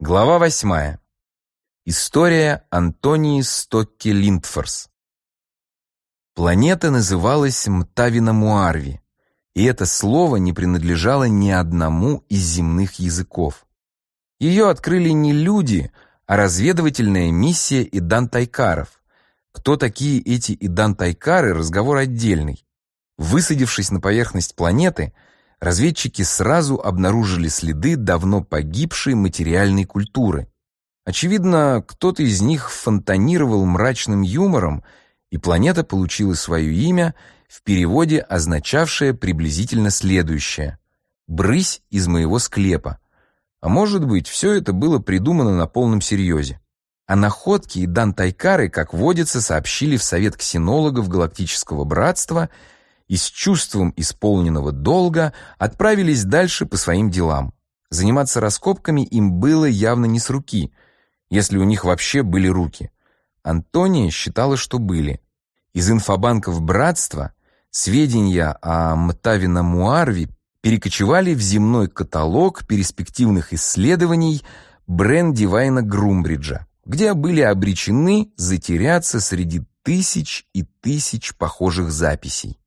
Глава 8. История Антонии Стокки Линдфорс. Планета называлась Мтавина-Муарви, и это слово не принадлежало ни одному из земных языков. Ее открыли не люди, а разведывательная миссия Идан-Тайкаров. Кто такие эти Идан-Тайкары — разговор отдельный. Высадившись на поверхность планеты, разведчики сразу обнаружили следы давно погибшей материальной культуры. Очевидно, кто-то из них фонтанировал мрачным юмором, и планета получила свое имя, в переводе означавшее приблизительно следующее: «Брысь из моего склепа». А может быть, все это было придумано на полном серьезе. О находке Идан-Тайкары, как водится, сообщили в Совет ксенологов Галактического Братства и с чувством исполненного долга отправились дальше по своим делам. Заниматься раскопками им было явно не с руки, если у них вообще были руки. Антония считала, что были. Из инфобанков Братства сведения о Мтавина-Муарви перекочевали в земной каталог перспективных исследований Брэндивайна Грумбриджа, где были обречены затеряться среди тысяч и тысяч похожих записей.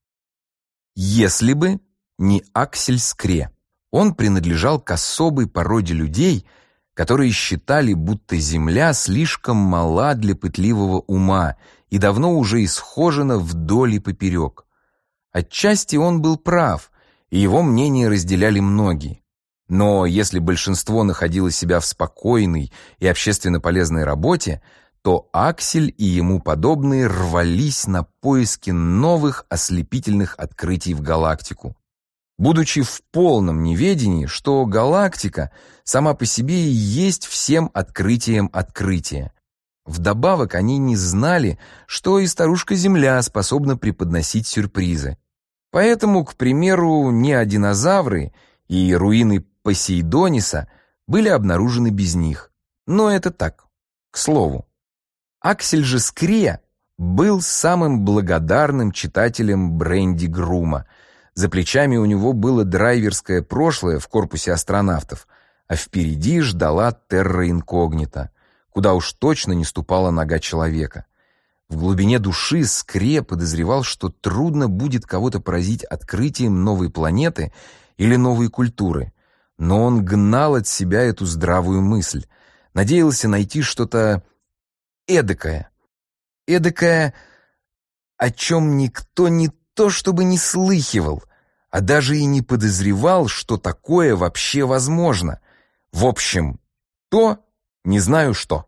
Если бы не Аксель Скре. Он принадлежал к особой породе людей, которые считали, будто Земля слишком мала для пытливого ума и давно уже исхожена вдоль и поперек. Отчасти он был прав, и его мнение разделяли многие. Но если большинство находило себя в спокойной и общественно полезной работе, то Аксель и ему подобные рвались на поиски новых ослепительных открытий в галактику. Будучи в полном неведении, что галактика сама по себе и есть всем открытием открытия. Вдобавок они не знали, что и старушка Земля способна преподносить сюрпризы. Поэтому, к примеру, неодинозавры и руины Посейдониса были обнаружены без них. Но это так, к слову. Аксель же Скре был самым благодарным читателем Брэнди Грума. За плечами у него было драйверское прошлое в корпусе астронавтов, а впереди ждала терра инкогнита, куда уж точно не ступала нога человека. В глубине души Скре подозревал, что трудно будет кого-то поразить открытием новой планеты или новой культуры, но он гнал от себя эту здравую мысль, надеялся найти что-то эдакое, о чем никто не то чтобы не слыхивал, а даже и не подозревал, что такое вообще возможно. В общем, не знаю что.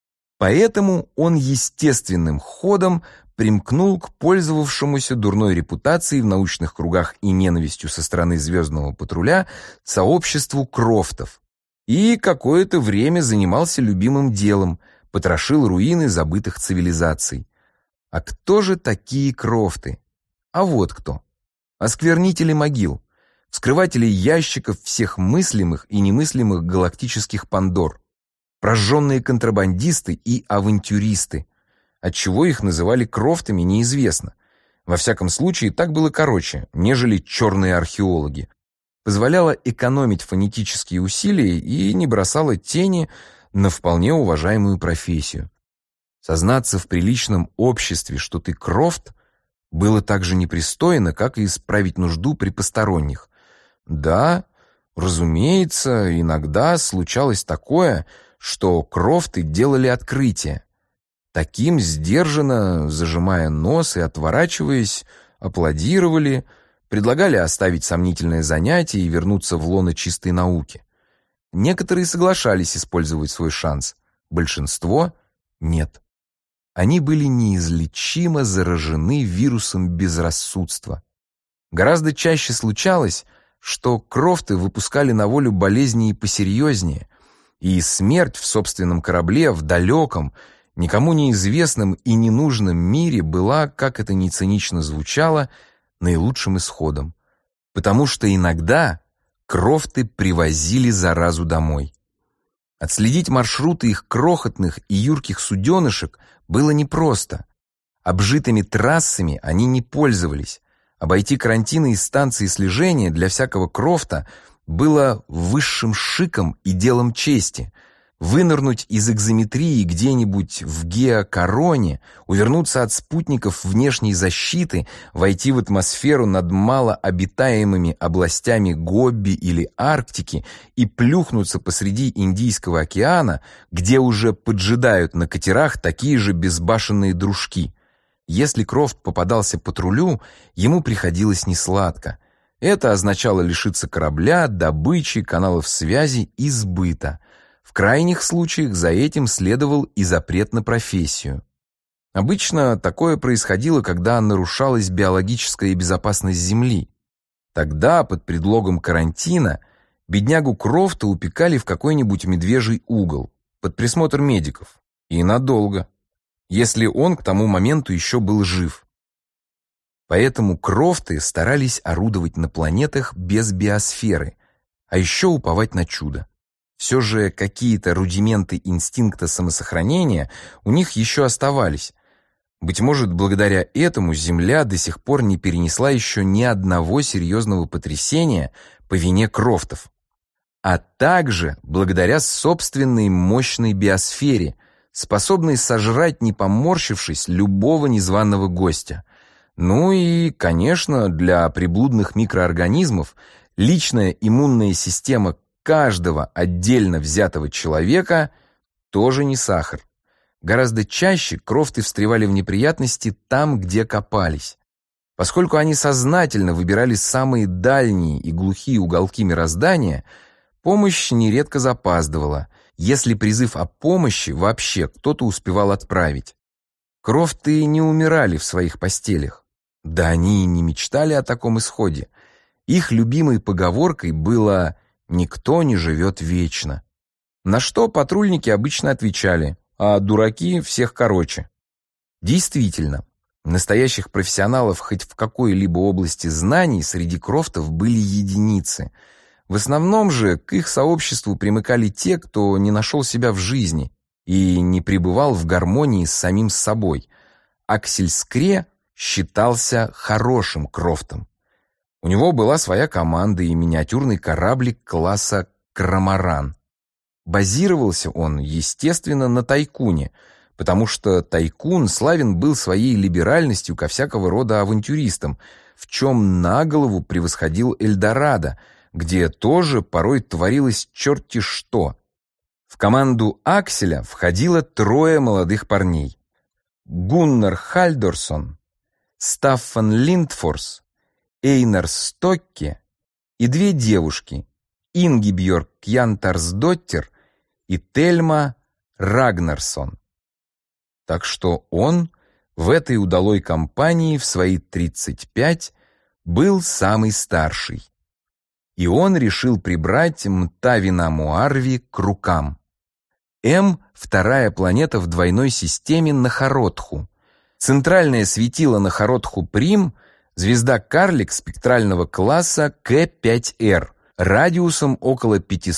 Поэтому он естественным ходом примкнул к пользовавшемуся дурной репутацией в научных кругах и ненавистью со стороны звездного патруля сообществу Крофтов и какое-то время занимался любимым делом — потрошил руины забытых цивилизаций. А кто же такие Крофты? А вот кто. Осквернители могил, вскрыватели ящиков всех мыслимых и немыслимых галактических Пандор, прожженные контрабандисты и авантюристы. Отчего их называли Крофтами, неизвестно. Во всяком случае, так было короче, нежели черные археологи. Позволяло экономить фонетические усилия и не бросало тени на вполне уважаемую профессию. Сознаться в приличном обществе, что ты Крофт, было так же непристойно, как и исправить нужду при посторонних. Да, разумеется, иногда случалось такое, что Крофты делали открытия. Таким сдержанно, зажимая нос и отворачиваясь, аплодировали, предлагали оставить сомнительное занятие и вернуться в лоно чистой науки. Некоторые соглашались использовать свой шанс, большинство — нет. Они были неизлечимо заражены вирусом безрассудства. Гораздо чаще случалось, что Крофты выпускали на волю болезни и посерьезнее, и смерть в собственном корабле в далеком, никому неизвестном и ненужном мире была, как это ни цинично звучало, наилучшим исходом. Потому что иногда Крофты привозили заразу домой. Отследить маршруты их крохотных и юрких суденышек было непросто. Обжитыми трассами они не пользовались. Обойти карантины и станции слежения для всякого Крофта было высшим шиком и делом чести. вынырнуть из экзометрии где-нибудь в геокороне, увернуться от спутников внешней защиты, войти в атмосферу над малообитаемыми областями Гобби или Арктики и плюхнуться посреди Индийского океана, где уже поджидают на катерах такие же безбашенные дружки. Если Крофт попадался патрулю, ему приходилось несладко. Это означало лишиться корабля, добычи, каналов связи и сбыта. В крайних случаях за этим следовал и запрет на профессию. Обычно такое происходило, когда нарушалась биологическая безопасность Земли. Тогда, под предлогом карантина, беднягу Крофта упекали в какой-нибудь медвежий угол, под присмотр медиков. И надолго, если он к тому моменту еще был жив. Поэтому Крофты старались орудовать на планетах без биосферы, а еще уповать на чудо. Все же какие-то рудименты инстинкта самосохранения у них еще оставались. Быть может, благодаря этому Земля до сих пор не перенесла еще ни одного серьезного потрясения по вине Крофтов. А также благодаря собственной мощной биосфере, способной сожрать, не поморщившись, любого незваного гостя. Ну и, конечно, для приблудных микроорганизмов личная иммунная система каждого отдельно взятого человека тоже не сахар. Гораздо чаще Крофты встревали в неприятности там, где копались. Поскольку они сознательно выбирали самые дальние и глухие уголки мироздания, помощь нередко запаздывала, если призыв о помощи вообще кто-то успевал отправить. Крофты не умирали в своих постелях. Да они и не мечтали о таком исходе. Их любимой поговоркой было «никто не живет вечно». На что патрульники обычно отвечали: а дураки всех короче. Действительно, настоящих профессионалов хоть в какой-либо области знаний среди Крофтов были единицы. В основном же к их сообществу примыкали те, кто не нашел себя в жизни и не пребывал в гармонии с самим собой. Аксель Скре считался хорошим Крофтом. У него была своя команда и миниатюрный кораблик класса «Крамаран». Базировался он, естественно, на Тайкуне, потому что Тайкун славен был своей либеральностью ко всякого рода авантюристам, в чем на голову превосходил Эльдорадо, где тоже порой творилось черти что. В команду Акселя входило 3 молодых парней: Гуннар Хальдорсон, Стаффан Линдфорс, Эйнар Стокке и 2 девушки: Ингибьорг Янтарсдоттер и Тельма Рагнарсон. Так что он в этой удалой компании в свои 35 был самый старший. И он решил прибрать Мтавина-Муарви к рукам. М — 2-я планета в двойной системе Нахаротху. Центральное светило Нахаротху-Прим — звезда-карлик спектрального класса К5Р, радиусом около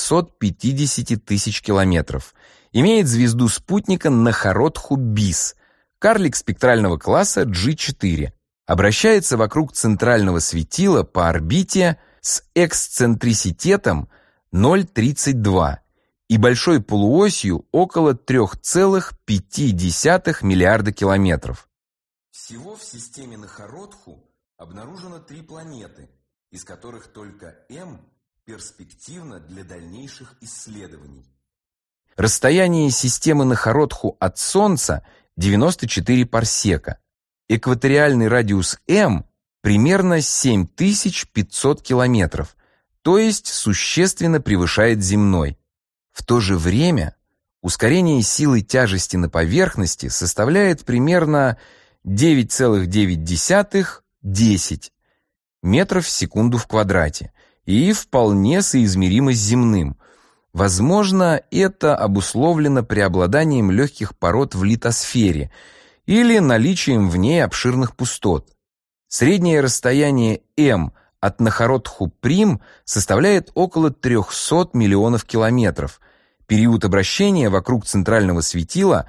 550 тысяч километров. Имеет звезду-спутника Нахаротху-Бис, карлик спектрального класса G4. Обращается вокруг центрального светила по орбите с эксцентриситетом 0,32 и большой полуосью около 3,5 миллиарда километров. Всего в системе Нахаротху обнаружено 3 планеты, из которых только М перспективна для дальнейших исследований. Расстояние системы Нахаротху от Солнца 94 парсека. Экваториальный радиус М примерно 7500 километров, то есть существенно превышает земной. В то же время ускорение силы тяжести на поверхности составляет примерно 9,9–10 метров в секунду в квадрате и вполне соизмеримо с земным. Возможно, это обусловлено преобладанием легких пород в литосфере или наличием в ней обширных пустот. Среднее расстояние М от Нахаротху-Прим составляет около 300 миллионов километров. Период обращения вокруг центрального светила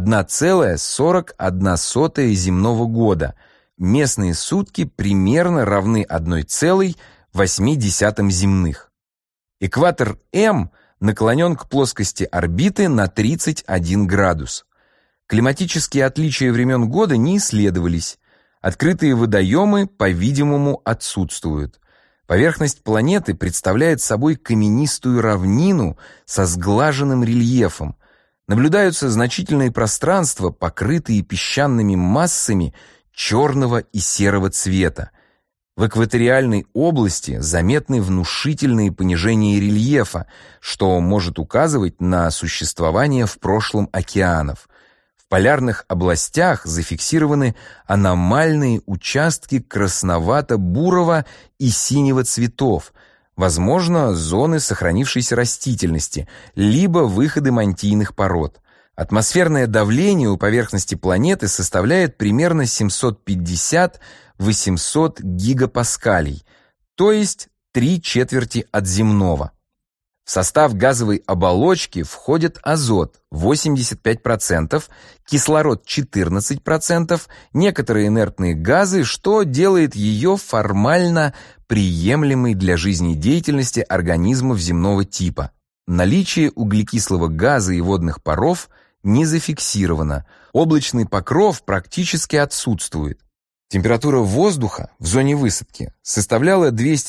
1,41 земного года. Местные сутки примерно равны 1,8 земных. Экватор М наклонен к плоскости орбиты на 31 градус. Климатические отличия времен года не исследовались. Открытые водоемы, по-видимому, отсутствуют. Поверхность планеты представляет собой каменистую равнину со сглаженным рельефом. Наблюдаются значительные пространства, покрытые песчаными массами черного и серого цвета. В экваториальной области заметны внушительные понижения рельефа, что может указывать на существование в прошлом океанов. В полярных областях зафиксированы аномальные участки красновато-бурого и синего цветов, возможно, зоны сохранившейся растительности, либо выходы мантийных пород. Атмосферное давление у поверхности планеты составляет примерно 750-800 гигапаскалей, то есть 3/4 от земного. В состав газовой оболочки входят азот 85%, кислород 14%, некоторые инертные газы, что делает ее формально приемлемой для жизнедеятельности организмов земного типа. Наличие углекислого газа и водных паров не зафиксировано, облачный покров практически отсутствует. Температура воздуха в зоне высадки составляла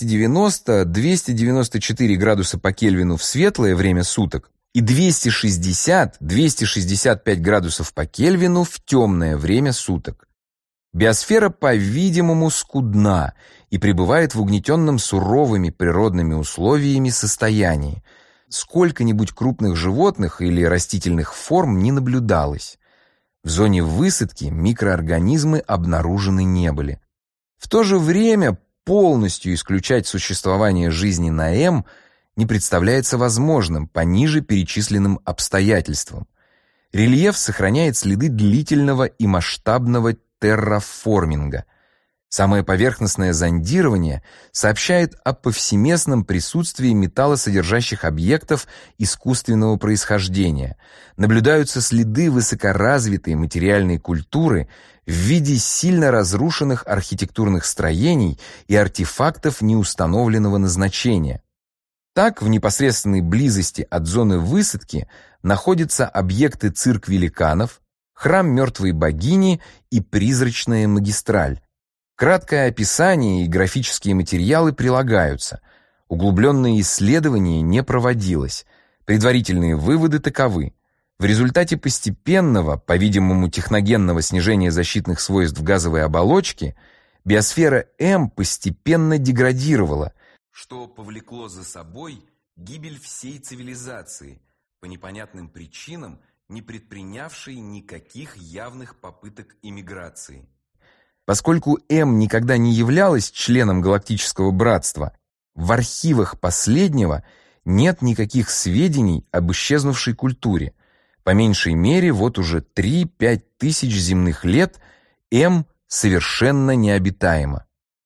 290-294 градуса по Кельвину в светлое время суток и 260-265 градусов по Кельвину в темное время суток. Биосфера, по-видимому, скудна и пребывает в угнетенном суровыми природными условиями состоянии. Сколько-нибудь крупных животных или растительных форм не наблюдалось. В зоне высадки микроорганизмы обнаружены не были. В то же время полностью исключать существование жизни на М не представляется возможным по ниже перечисленным обстоятельствам. Рельеф сохраняет следы длительного и масштабного терраформинга. Самое поверхностное зондирование сообщает о повсеместном присутствии металлосодержащих объектов искусственного происхождения. Наблюдаются следы высокоразвитой материальной культуры в виде сильно разрушенных архитектурных строений и артефактов неустановленного назначения. Так, в непосредственной близости от зоны высадки находятся объекты цирк великанов, храм мертвой богини и призрачная магистраль. Краткое описание и графические материалы прилагаются. Углубленное исследование не проводилось. Предварительные выводы таковы. В результате постепенного, по-видимому, техногенного снижения защитных свойств газовой оболочки биосфера М постепенно деградировала, что повлекло за собой гибель всей цивилизации, по непонятным причинам не предпринявшей никаких явных попыток иммиграции. Поскольку М никогда не являлась членом Галактического Братства, в архивах последнего нет никаких сведений об исчезнувшей культуре. По меньшей мере, вот уже 3-5 тысяч земных лет М совершенно необитаема.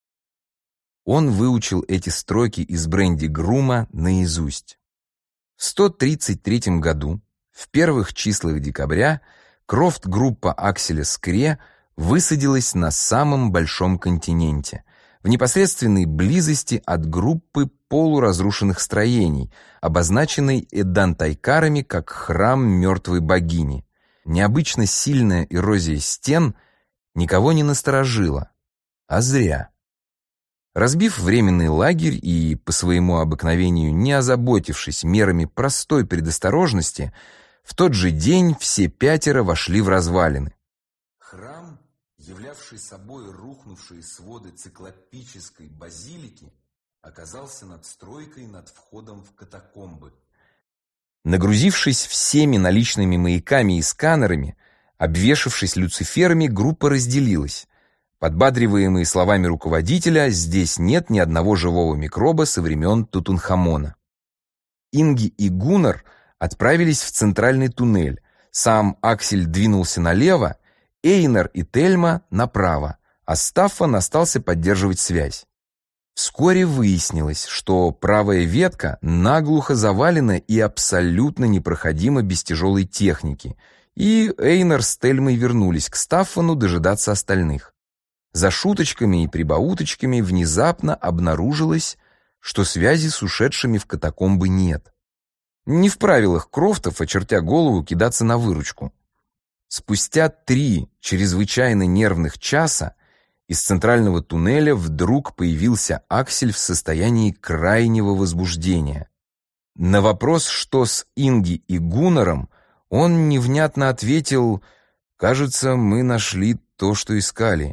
Он выучил эти строки из Бренди Грума наизусть. В 133 году, в первых числах декабря, Крофт-группа Акселя Скре высадилась на самом большом континенте, в непосредственной близости от группы полуразрушенных строений, обозначенной эдантайкарами как храм мертвой богини. Необычно сильная эрозия стен никого не насторожила, а зря. Разбив временный лагерь и, по своему обыкновению, не озаботившись мерами простой предосторожности, в тот же день все 5 вошли в развалины. Храм, являвший собой рухнувшие своды циклопической базилики, оказался надстройкой над входом в катакомбы. Нагрузившись всеми наличными маяками и сканерами, обвешавшись люциферами, группа разделилась. Подбадриваемые словами руководителя, здесь нет ни одного живого микроба со времен Тутанхамона. Инги и Гуннар отправились в центральный туннель, сам Аксель двинулся налево, Эйнар и Тельма направо, а Стаффан остался поддерживать связь. Вскоре выяснилось, что правая ветка наглухо завалена и абсолютно непроходима без тяжелой техники, и Эйнар с Тельмой вернулись к Стаффану дожидаться остальных. За шуточками и прибауточками внезапно обнаружилось, что связи с ушедшими в катакомбы нет. Не в правилах Крофтов, очертя голову, кидаться на выручку. Спустя 3 чрезвычайно нервных часа из центрального туннеля вдруг появился Аксель в состоянии крайнего возбуждения. На вопрос, что с Инги и Гуннаром, он невнятно ответил: «Кажется, мы нашли то, что искали».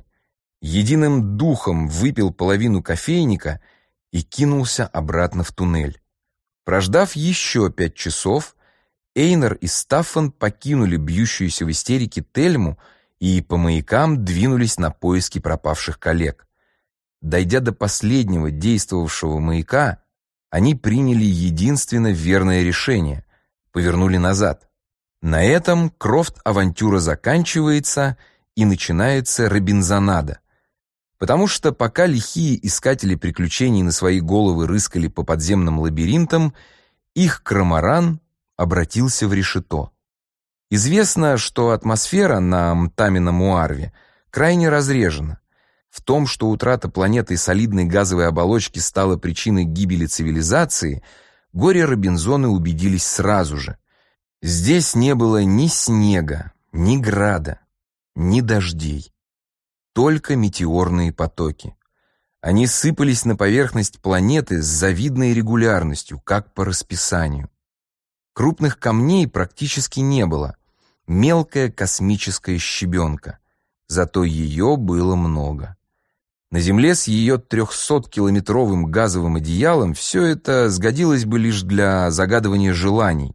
Единым духом выпил половину кофейника и кинулся обратно в туннель. Прождав еще 5 часов, Эйнар и Стаффан покинули бьющуюся в истерике Тельму и по маякам двинулись на поиски пропавших коллег. Дойдя до последнего действовавшего маяка, они приняли единственно верное решение — повернули назад. На этом Крофт-авантюра заканчивается и начинается Робинзонада. Потому что пока лихие искатели приключений на свои головы рыскали по подземным лабиринтам, их крамаран обратился в решето. Известно, что атмосфера на Мтамина-Муарве крайне разрежена. В том, что утрата планеты солидной газовой оболочки стала причиной гибели цивилизации, горе-робинзоны убедились сразу же. Здесь не было ни снега, ни града, ни дождей. Только метеорные потоки. Они сыпались на поверхность планеты с завидной регулярностью, как по расписанию. Крупных камней практически не было. Мелкая космическая щебенка. Зато ее было много. На Земле с ее 300-километровым газовым одеялом все это сгодилось бы лишь для загадывания желаний.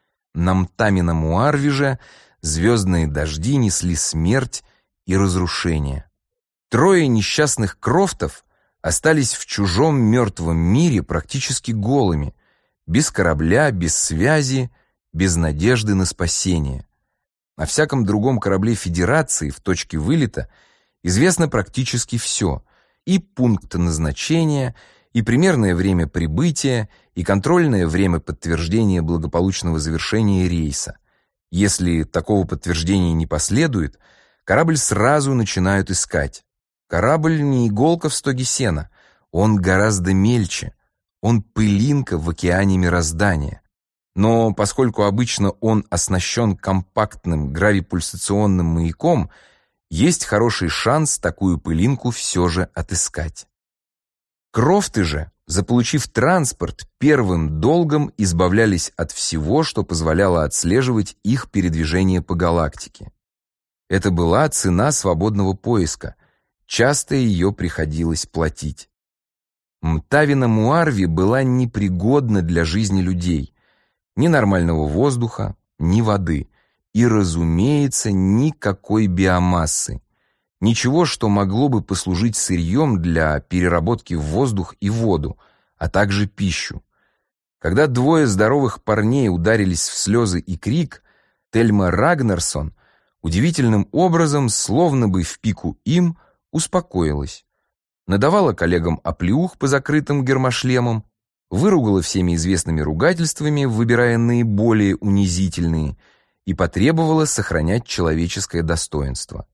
На Мтамина-Муарве же звездные дожди несли смерть и разрушение. 3 несчастных Крофтов остались в чужом мертвом мире практически голыми, без корабля, без связи, без надежды на спасение. На всяком другом корабле Федерации в точке вылета известно практически все: и пункт назначения, и примерное время прибытия, и контрольное время подтверждения благополучного завершения рейса. Если такого подтверждения не последует, корабль сразу начинают искать. Корабль не иголка в стоге сена, он гораздо мельче, он пылинка в океане мироздания. Но поскольку обычно он оснащен компактным гравипульсационным маяком, есть хороший шанс такую пылинку все же отыскать. Крофты же, заполучив транспорт, первым долгом избавлялись от всего, что позволяло отслеживать их передвижение по галактике. Это была цена свободного поиска, часто ее приходилось платить. Мтавина-Муарви была непригодна для жизни людей. Ни нормального воздуха, ни воды. И, разумеется, никакой биомассы. Ничего, что могло бы послужить сырьем для переработки в воздух и воду, а также пищу. Когда 2 здоровых парней ударились в слезы и крик, Тельма Рагнарсон удивительным образом, словно бы в пику им, успокоилась. Надавала коллегам оплеух по закрытым гермошлемам, выругала всеми известными ругательствами, выбирая наиболее унизительные, и потребовала сохранять человеческое достоинство.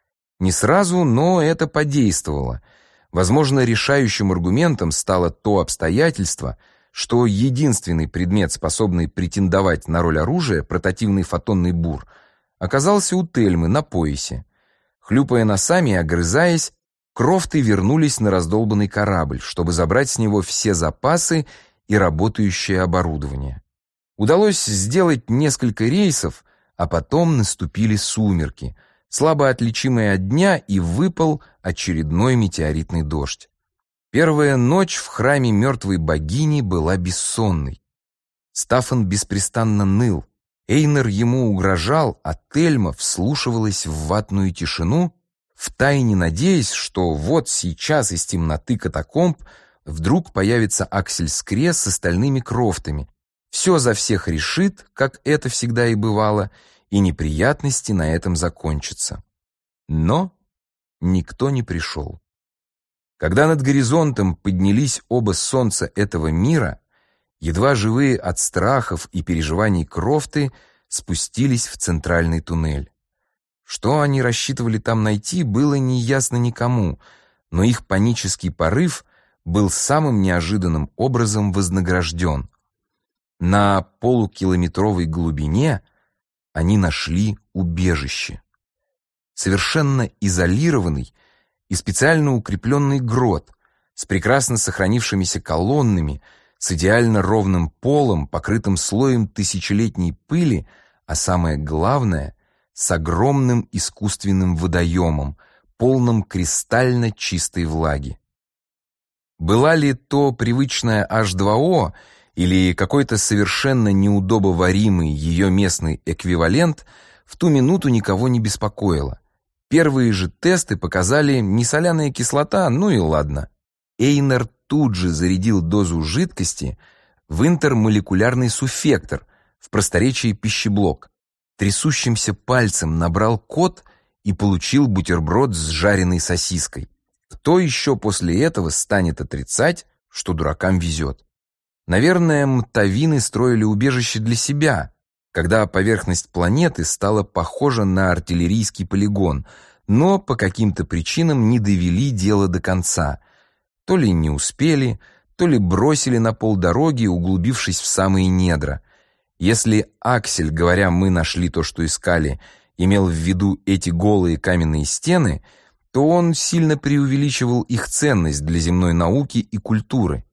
Не сразу, но это подействовало. Возможно, решающим аргументом стало то обстоятельство, что единственный предмет, способный претендовать на роль оружия, портативный фотонный бур, оказался у Тельмы на поясе. Хлюпая носами и огрызаясь, Крофты вернулись на раздолбанный корабль, чтобы забрать с него все запасы и работающее оборудование. Удалось сделать несколько рейсов, а потом наступили сумерки, слабо отличимые от дня, и выпал очередной метеоритный дождь. Первая ночь в храме мертвой богини была бессонной. Стаффан беспрестанно ныл. Эйнар ему угрожал, а Тельма вслушивалась в ватную тишину, втайне надеясь, что вот сейчас из темноты катакомб вдруг появится Аксель Скре с остальными Крофтами, все за всех решит, как это всегда и бывало, и неприятности на этом закончатся. Но никто не пришел. Когда над горизонтом поднялись оба солнца этого мира, едва живые от страхов и переживаний Крофты спустились в центральный туннель. Что они рассчитывали там найти, было неясно никому, но их панический порыв был самым неожиданным образом вознагражден. На полукилометровой глубине они нашли убежище. Совершенно изолированный и специально укрепленный грот с прекрасно сохранившимися колоннами, с идеально ровным полом, покрытым слоем тысячелетней пыли, а самое главное, с огромным искусственным водоемом, полным кристально чистой влаги. Была ли то привычная H2O или какой-то совершенно неудобоваримый ее местный эквивалент, в ту минуту никого не беспокоило. Первые же тесты показали не соляная кислота, ну и ладно. Эйнер тут же зарядил дозу жидкости в интермолекулярный суффектор, в просторечии пищеблок. Трясущимся пальцем набрал код и получил бутерброд с жареной сосиской. Кто еще после этого станет отрицать, что дуракам везет? Наверное, мтавины строили убежище для себя, когда поверхность планеты стала похожа на артиллерийский полигон, но по каким-то причинам не довели дело до конца. То ли не успели, то ли бросили на полдороги, углубившись в самые недра. Если Аксель, говоря «мы нашли то, что искали», имел в виду эти голые каменные стены, то он сильно преувеличивал их ценность для земной науки и культуры.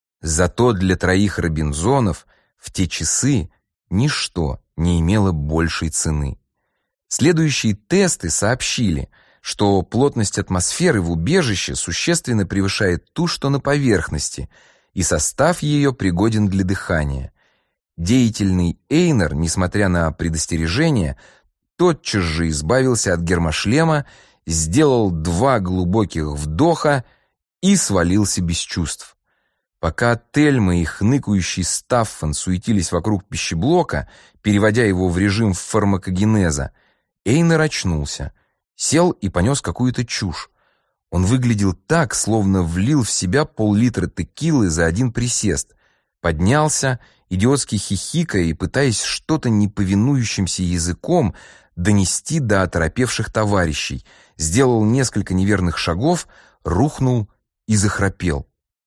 Зато для троих Робинзонов в те часы ничто не имело большей цены. Следующие тесты сообщили, что плотность атмосферы в убежище существенно превышает ту, что на поверхности, и состав ее пригоден для дыхания. Деятельный Эйнер, несмотря на предостережения, тотчас же избавился от гермошлема, сделал 2 глубоких вдоха и свалился без чувств. Пока Тельма и хныкающий Стаффан суетились вокруг пищеблока, переводя его в режим фармакогенеза, Эйнер очнулся, сел и понес какую-то чушь. Он выглядел так, словно влил в себя пол-литра текилы за один присест, поднялся, идиотски хихикая и пытаясь что-то неповинующимся языком донести до оторопевших товарищей, сделал несколько неверных шагов, рухнул и захрапел.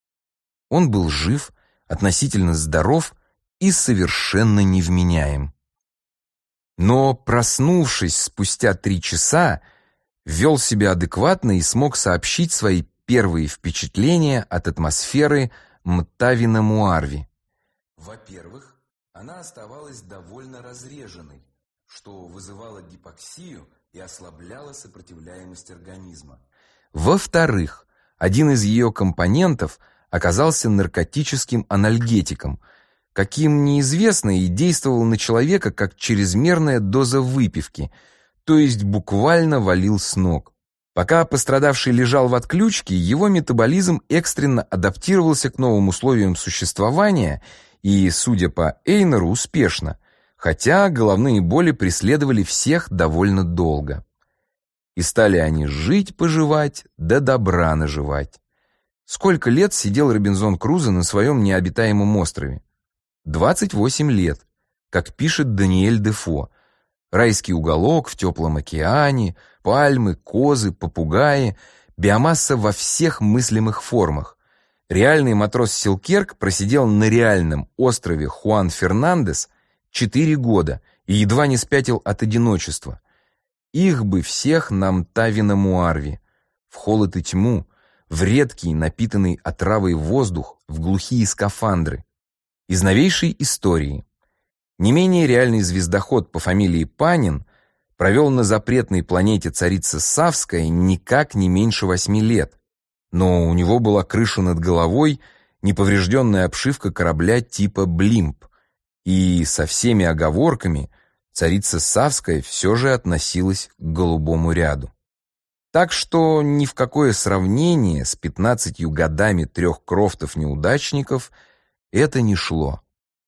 Он был жив, относительно здоров и совершенно невменяем. Но, проснувшись спустя 3 часа, вел себя адекватно и смог сообщить свои первые впечатления от атмосферы Мтавина-Муарви. Во-первых, она оставалась довольно разреженной, что вызывало гипоксию и ослабляло сопротивляемость организма. Во-вторых, один из ее компонентов оказался наркотическим анальгетиком, каким неизвестно, и действовал на человека как чрезмерная доза выпивки, то есть буквально валил с ног. Пока пострадавший лежал в отключке, его метаболизм экстренно адаптировался к новым условиям существования и, судя по Эйнеру, успешно, хотя головные боли преследовали всех довольно долго. И стали они жить-поживать, да добра наживать. Сколько лет сидел Робинзон Крузо на своем необитаемом острове? 28 лет, как пишет Даниэль Дефо. Райский уголок в теплом океане, пальмы, козы, попугаи, биомасса во всех мыслимых формах. Реальный матрос Селкерк просидел на реальном острове Хуан Фернандес 4 года и едва не спятил от одиночества. Их бы всех на Мтавина-Муарви, в холод и тьму, в редкий, напитанный отравой воздух, в глухие скафандры. Из новейшей истории. Не менее реальный звездоход по фамилии Панин провел на запретной планете царица Савская никак не меньше 8 лет, но у него была крыша над головой, неповрежденная обшивка корабля типа «Блимп», и со всеми оговорками царица Савская все же относилась к голубому ряду. Так что ни в какое сравнение с 15 годами 3 Крофтов-неудачников это не шло.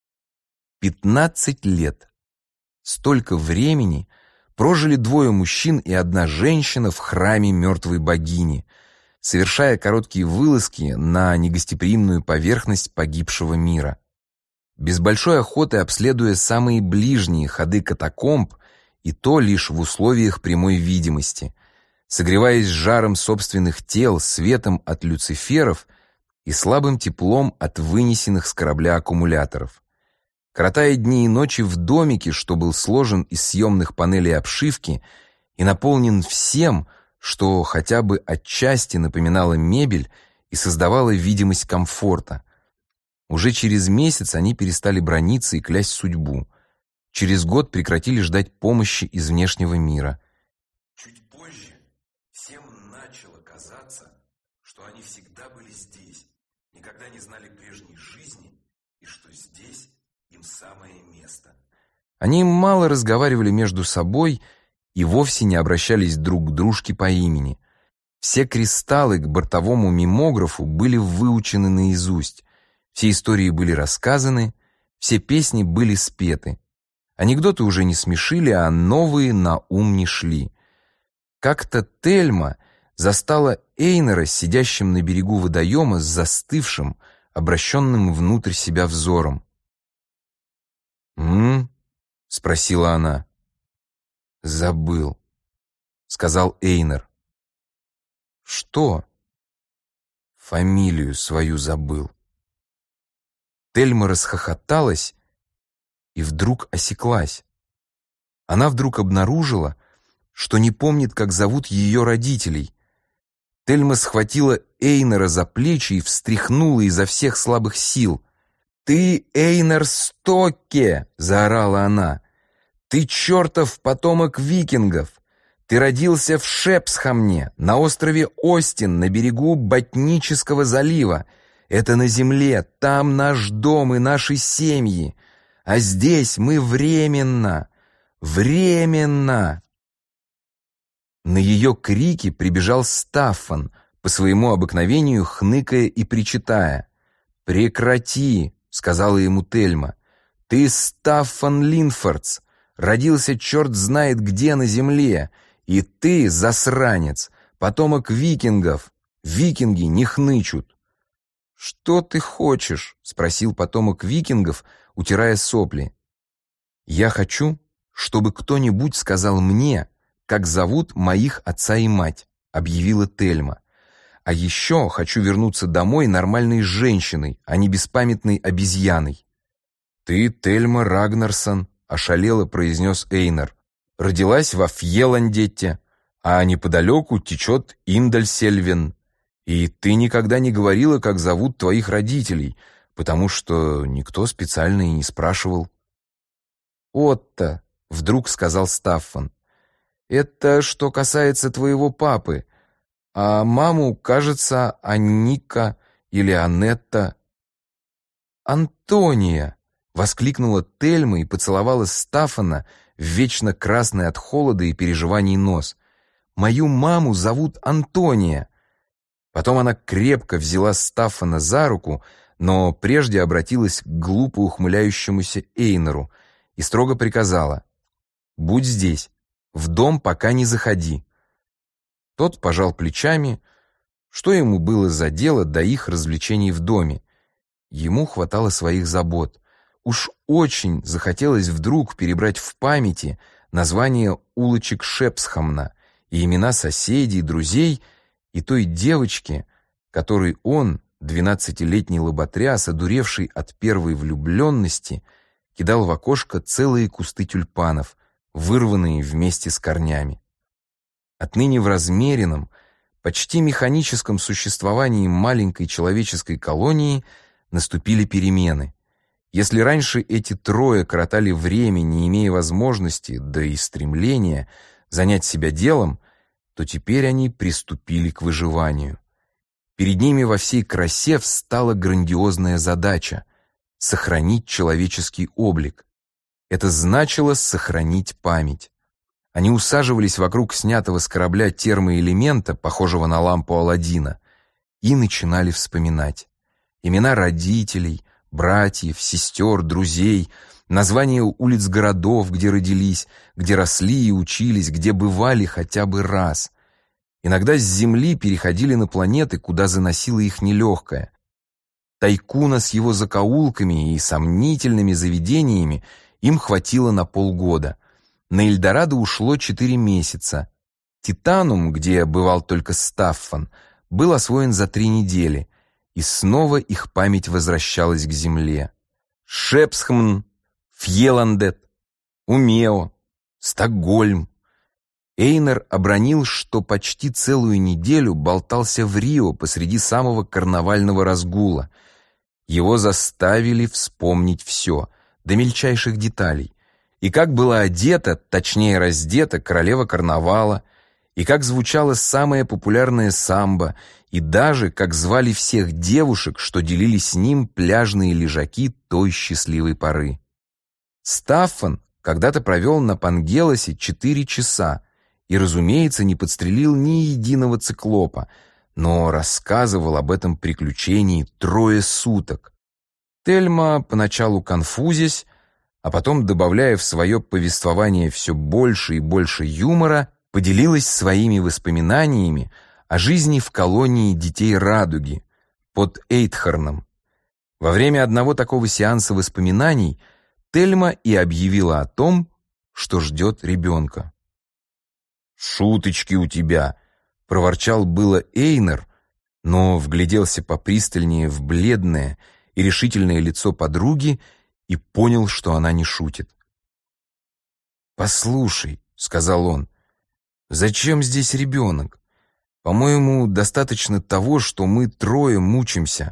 15 лет. Столько времени прожили 2 мужчин и 1 женщина в храме мертвой богини, совершая короткие вылазки на негостеприимную поверхность погибшего мира. Без большой охоты обследуя самые ближние ходы катакомб, и то лишь в условиях прямой видимости, согреваясь жаром собственных тел, светом от люциферов и слабым теплом от вынесенных с корабля аккумуляторов. коротая дни и ночи в домике, что был сложен из съемных панелей обшивки и наполнен всем, что хотя бы отчасти напоминало мебель и создавало видимость комфорта. Уже через месяц они перестали браниться и клясть судьбу. Через год прекратили ждать помощи из внешнего мира. Чуть позже всем начало казаться, что они всегда были здесь, никогда не знали прежней жизни, и что здесь им самое место. Они мало разговаривали между собой и вовсе не обращались друг к дружке по имени. Все кристаллы к бортовому мимографу были выучены наизусть, все истории были рассказаны, все песни были спеты. Анекдоты уже не смешили, а новые на ум не шли. Как-то Тельма застала Эйнера сидящим на берегу водоема с застывшим, обращенным внутрь себя взором. «М?», спросила она. «Забыл», — сказал Эйнер. «Что?» «Фамилию свою забыл». Тельма расхохоталась и вдруг осеклась. Она вдруг обнаружила, что не помнит, как зовут ее родителей. Тельма схватила Эйнера за плечи и встряхнула изо всех слабых сил. «Ты Эйнер Стокке!» — заорала она. «Ты чертов потомок викингов! Ты родился в Шепсхамне, на острове Остин, на берегу Ботнического залива. Это на земле, там наш дом и наши семьи. А здесь мы временно, временно!» На ее крики прибежал Стаффан, по своему обыкновению хныкая и причитая. «Прекрати!» — сказала ему Тельма. «Ты Стаффан Линфордс, родился черт знает где на земле, и ты, засранец, потомок викингов. Викинги не хнычут». «Что ты хочешь?» — спросил потомок викингов, утирая сопли. «Я хочу, чтобы кто-нибудь сказал мне, как зовут моих отца и мать», — объявила Тельма. «А еще хочу вернуться домой нормальной женщиной, а не беспамятной обезьяной». «Ты Тельма Рагнарсон», — ошалело произнес Эйнер. «Родилась во Фьеландетте, а неподалеку течет Индальсельвен. И ты никогда не говорила, как зовут твоих родителей, потому что никто специально и не спрашивал». «Отто», — вдруг сказал Стаффан, — «это что касается твоего папы, а маму, кажется, Анника или Анетта». «Антония!» — воскликнула Тельма и поцеловала Стаффана в вечно красный от холода и переживаний нос. «Мою маму зовут Антония». Потом она крепко взяла Стаффана за руку, но прежде обратилась к глупо ухмыляющемуся Эйнеру и строго приказала: «Будь здесь, в дом пока не заходи». Тот пожал плечами. Что ему было за дело до их развлечений в доме? Ему хватало своих забот. Уж очень захотелось вдруг перебрать в памяти названия улочек Шепсхамна и имена соседей, друзей и той девочки, которой он, 12-летний лоботряс, одуревший от первой влюбленности, кидал в окошко целые кусты тюльпанов, вырванные вместе с корнями. Отныне в размеренном, почти механическом существовании маленькой человеческой колонии наступили перемены. Если раньше эти трое коротали время, не имея возможности, да и стремления занять себя делом, то теперь они приступили к выживанию. Перед ними во всей красе встала грандиозная задача — сохранить человеческий облик. Это значило сохранить память. Они усаживались вокруг снятого с корабля термоэлемента, похожего на лампу Аладдина, и начинали вспоминать. Имена родителей, братьев, сестер, друзей, названия улиц городов, где родились, где росли и учились, где бывали хотя бы раз. Иногда с Земли переходили на планеты, куда заносило их нелегкое. Тайкуна с его закоулками и сомнительными заведениями им хватило на полгода. На Эльдорадо ушло 4 месяца. Титанум, где бывал только Стаффан, был освоен за 3 недели, и снова их память возвращалась к земле. Шепсхамн Фьеландет, Умео, Стокгольм. Эйнер обронил, что почти целую неделю болтался в Рио посреди самого карнавального разгула. Его заставили вспомнить все, до мельчайших деталей. И как была одета, точнее раздета, королева карнавала, и как звучала самая популярная самба, и даже как звали всех девушек, что делили с ним пляжные лежаки той счастливой поры. Стаффан когда-то провел на Пангелосе 4 часа и, разумеется, не подстрелил ни единого циклопа, но рассказывал об этом приключении 3 суток. Тельма, поначалу конфузясь, а потом, добавляя в свое повествование все больше и больше юмора, поделилась своими воспоминаниями о жизни в колонии детей Радуги под Эйтхорном. Во время одного такого сеанса воспоминаний Тельма и объявила о том, что ждет ребенка. «Шуточки у тебя!» — проворчал было Эйнер, но вгляделся попристальнее в бледное и решительное лицо подруги и понял, что она не шутит. «Послушай», — сказал он, — «зачем здесь ребенок? По-моему, достаточно того, что мы 3 мучимся».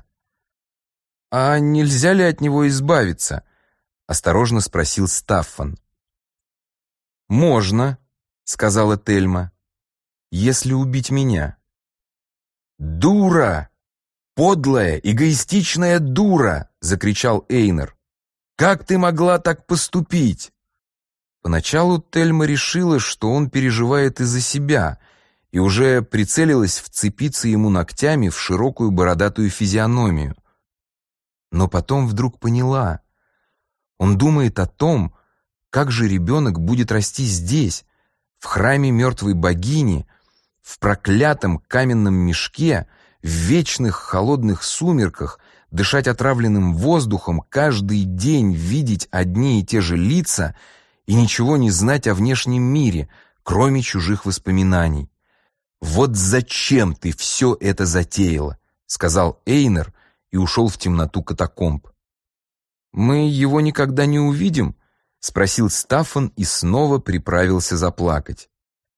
«А нельзя ли от него избавиться?» — осторожно спросил Стаффан. «Можно», — сказала Тельма, — «если убить меня». «Дура! Подлая, эгоистичная дура!» — закричал Эйнер. «Как ты могла так поступить?» Поначалу Тельма решила, что он переживает из-за себя, и уже прицелилась вцепиться ему ногтями в широкую бородатую физиономию. Но потом вдруг поняла. Он думает о том, как же ребенок будет расти здесь, в храме мертвой богини, в проклятом каменном мешке, в вечных холодных сумерках, дышать отравленным воздухом, каждый день видеть одни и те же лица и ничего не знать о внешнем мире, кроме чужих воспоминаний. «Вот зачем ты все это затеяла?» — сказал Эйнер и ушел в темноту катакомб. «Мы его никогда не увидим?» — спросил Стаффан и снова приправился заплакать.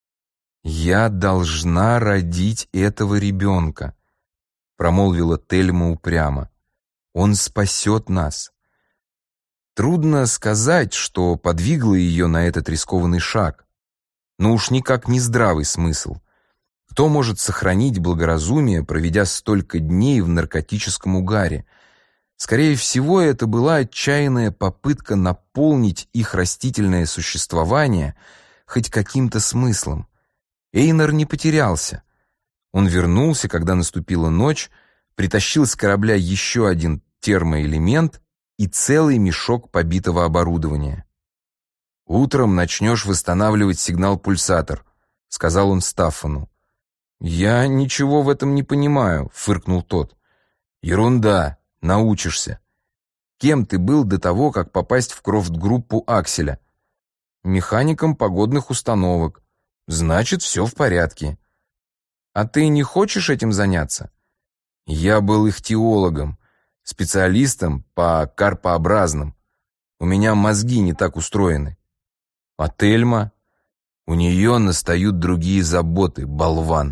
«Я должна родить этого ребенка», — промолвила Тельма упрямо. «Он спасет нас». Трудно сказать, что подвигло ее на этот рискованный шаг, но уж никак не здравый смысл. Кто может сохранить благоразумие, проведя столько дней в наркотическом угаре? Скорее всего, это была отчаянная попытка наполнить их растительное существование хоть каким-то смыслом. Эйнер не потерялся. Он вернулся, когда наступила ночь, притащил с корабля еще один термоэлемент и целый мешок побитого оборудования. «Утром начнешь восстанавливать сигнал-пульсатор», — сказал он Стаффану. «Я ничего в этом не понимаю», — фыркнул тот. «Ерунда, научишься. Кем ты был до того, как попасть в крофт-группу Акселя?» «Механиком погодных установок. Значит, все в порядке». «А ты не хочешь этим заняться?» «Я был ихтиологом, специалистом по карпообразным. У меня мозги не так устроены». «А Тельма?» «У нее настают другие заботы, болван».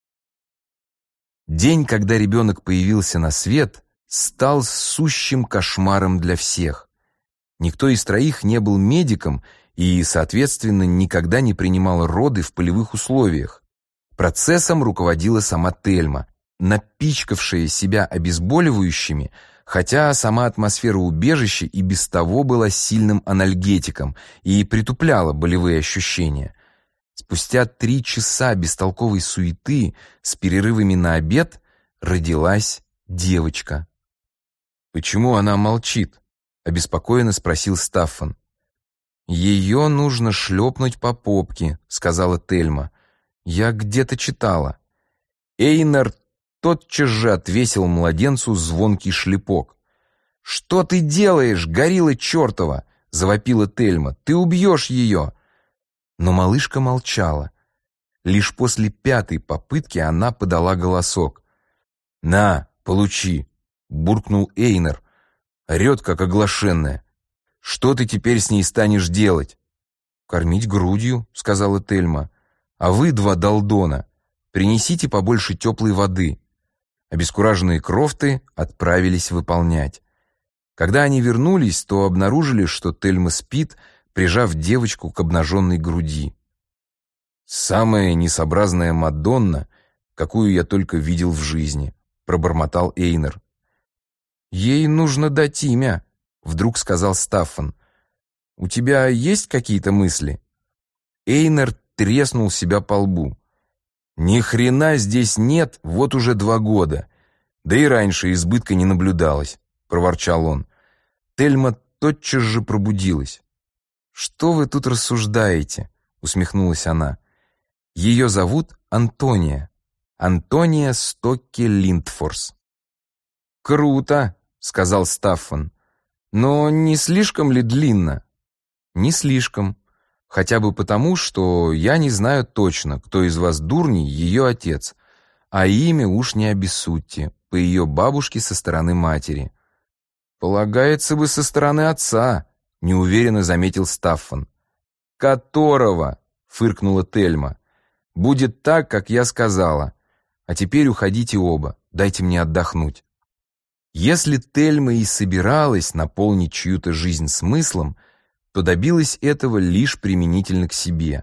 День, когда ребенок появился на свет, стал сущим кошмаром для всех. Никто из 3 не был медиком и, соответственно, никогда не принимал роды в полевых условиях. Процессом руководила сама Тельма, напичкавшая себя обезболивающими, хотя сама атмосфера убежища и без того была сильным анальгетиком и притупляла болевые ощущения. Спустя 3 часа бестолковой суеты с перерывами на обед родилась девочка. «Почему она молчит?» — обеспокоенно спросил Стаффан. «Ее нужно шлепнуть по попке», — сказала Тельма. «Я где-то читала». Эйнер тотчас же отвесил младенцу звонкий шлепок. «Что ты делаешь, горилла чертова?» — завопила Тельма. «Ты убьешь ее!» Но малышка молчала. Лишь после 5-й попытки она подала голосок. «На, получи!» — буркнул Эйнер. Орет, как оглашенная. Что ты теперь с ней станешь делать?» «Кормить грудью», — сказала Тельма. «А вы, два долдона, принесите побольше теплой воды». Обескураженные крофты отправились выполнять. Когда они вернулись, то обнаружили, что Тельма спит, прижав девочку к обнаженной груди. «Самая несообразная Мадонна, какую я только видел в жизни», — пробормотал Эйнер. «Ей нужно дать имя», — вдруг сказал Стаффан. «У тебя есть какие-то мысли?» Эйнер треснул себя по лбу. «Ни хрена здесь нет вот уже 2 года. Да и раньше избытка не наблюдалось», — проворчал он. Тельма тотчас же пробудилась. «Что вы тут рассуждаете?» — усмехнулась она. «Ее зовут Антония. Антония Стокки Линдфорс». «Круто», — сказал Стаффан. «Но не слишком ли длинно?» «Не слишком. Хотя бы потому, что я не знаю точно, кто из вас дурней ее отец, а имя уж не обессудьте, по ее бабушке со стороны матери». «Полагается бы, со стороны отца», — неуверенно заметил Стаффан. «Которого?» — фыркнула Тельма. «Будет так, как я сказала. А теперь уходите оба, дайте мне отдохнуть». Если Тельма и собиралась наполнить чью-то жизнь смыслом, то добилась этого лишь применительно к себе.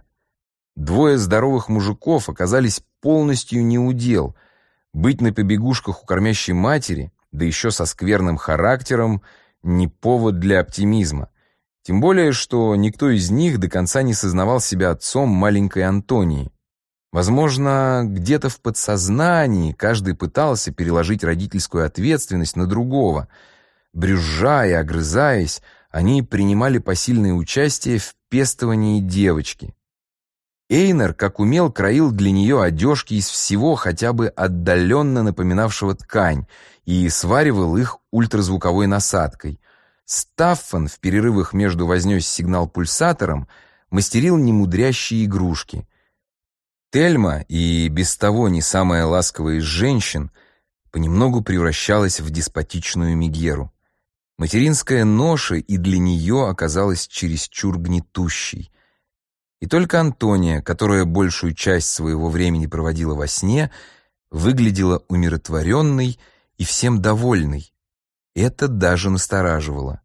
2 здоровых мужиков оказались полностью неудел. Быть на побегушках у кормящей матери, да еще со скверным характером, не повод для оптимизма. Тем более, что никто из них до конца не сознавал себя отцом маленькой Антонии. Возможно, где-то в подсознании каждый пытался переложить родительскую ответственность на другого. Брюзжа и огрызаясь, они принимали посильное участие в пестовании девочки. Эйнер, как умел, краил для нее одежки из всего хотя бы отдаленно напоминавшего ткань и сваривал их ультразвуковой насадкой. Стаффан в перерывах между вознёй с сигнал-пульсатором мастерил немудрящие игрушки. Тельма, и без того не самая ласковая из женщин, понемногу превращалась в деспотичную Мегеру. Материнская ноша и для нее оказалась чересчур гнетущей. И только Антония, которая большую часть своего времени проводила во сне, выглядела умиротворенной и всем довольной. Это даже настораживало.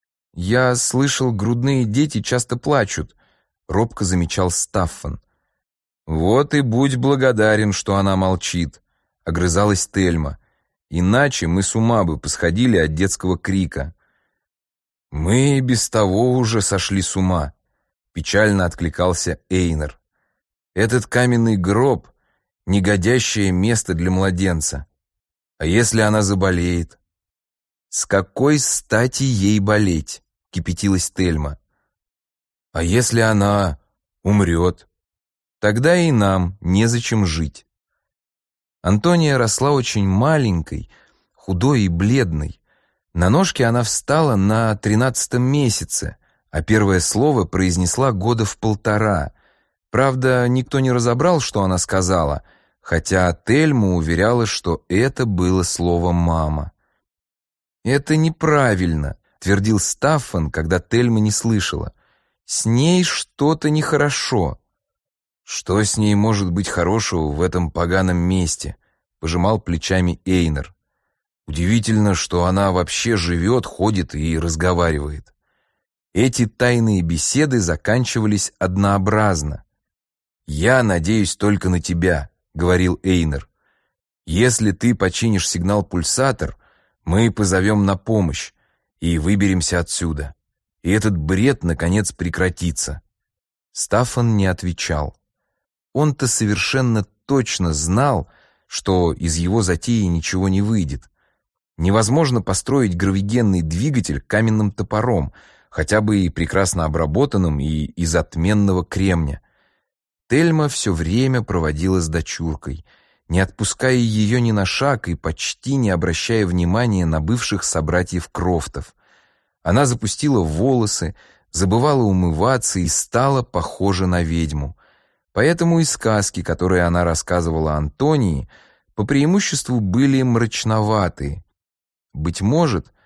«Я слышал, грудные дети часто плачут», — робко замечал Стаффан. «Вот и будь благодарен, что она молчит», — огрызалась Тельма. «Иначе мы с ума бы посходили от детского крика». «Мы и без того уже сошли с ума», — печально откликался Эйнер. «Этот каменный гроб — негодящее место для младенца. А если она заболеет?» «С какой стати ей болеть?» — кипятилась Тельма. «А если она умрет?» «Тогда и нам незачем жить». Антония росла очень маленькой, худой и бледной. На ножки она встала на 13-м месяце, а первое слово произнесла года в 1,5. Правда, никто не разобрал, что она сказала, хотя Тельма уверяла, что это было слово «мама». «Это неправильно», — твердил Стаффан, когда Тельма не слышала. «С ней что-то нехорошо». «Что с ней может быть хорошего в этом поганом месте?» — пожимал плечами Эйнер. «Удивительно, что она вообще живет, ходит и разговаривает». Эти тайные беседы заканчивались однообразно. «Я надеюсь только на тебя», — говорил Эйнер. «Если ты починишь сигнал-пульсатор, мы позовем на помощь и выберемся отсюда. И этот бред, наконец, прекратится». Стаффан не отвечал. Он-то совершенно точно знал, что из его затеи ничего не выйдет. Невозможно построить гравигенный двигатель каменным топором, хотя бы и прекрасно обработанным и из отменного кремня. Тельма все время проводила с дочуркой, не отпуская ее ни на шаг и почти не обращая внимания на бывших собратьев Крофтов. Она запустила волосы, забывала умываться и стала похожа на ведьму. Поэтому и сказки, которые она рассказывала Антонии, по преимуществу были мрачноватые. Быть может,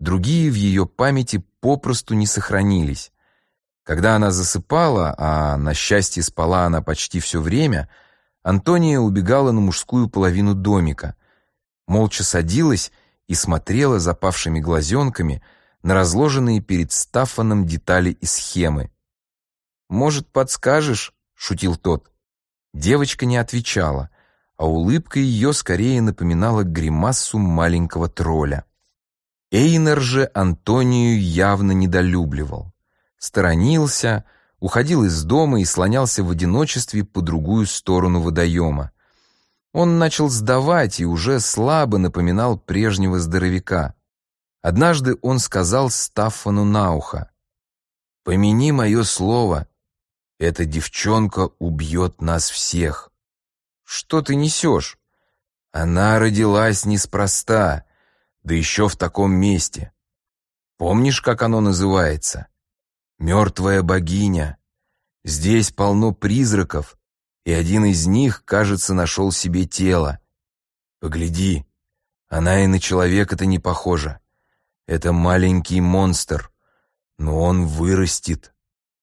другие в ее памяти попросту не сохранились. Когда она засыпала, а на счастье спала она почти все время, Антония убегала на мужскую половину домика, молча садилась и смотрела запавшими глазенками на разложенные перед Стаффаном детали и схемы. «Может, подскажешь?» — шутил тот. Девочка не отвечала, а улыбка ее скорее напоминала гримассу маленького тролля. Эйнар же Антонию явно недолюбливал. Сторонился, уходил из дома и слонялся в одиночестве по другую сторону водоема. Он начал сдавать и уже слабо напоминал прежнего здоровяка. Однажды он сказал Стаффану на ухо: «Помяни мое слово, эта девчонка убьет нас всех». «Что ты несешь?» «Она родилась неспроста, да еще в таком месте. Помнишь, как оно называется? Мертвая богиня. Здесь полно призраков, и один из них, кажется, нашел себе тело. Погляди, она и на человека-то не похожа. Это маленький монстр, но он вырастет,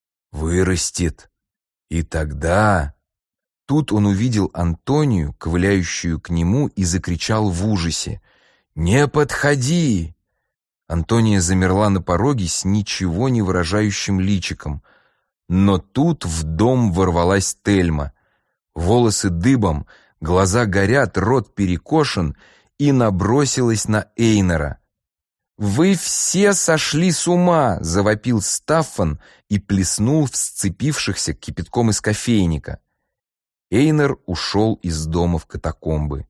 и тогда...» Тут он увидел Антонию, ковыляющую к нему, и закричал в ужасе: «Не подходи!» Антония замерла на пороге с ничего не выражающим личиком. Но тут в дом ворвалась Тельма. Волосы дыбом, глаза горят, рот перекошен, и набросилась на Эйнара. «Вы все сошли с ума!» — завопил Стаффан и плеснул в сцепившихся кипятком из кофейника. Эйнар ушел из дома в катакомбы.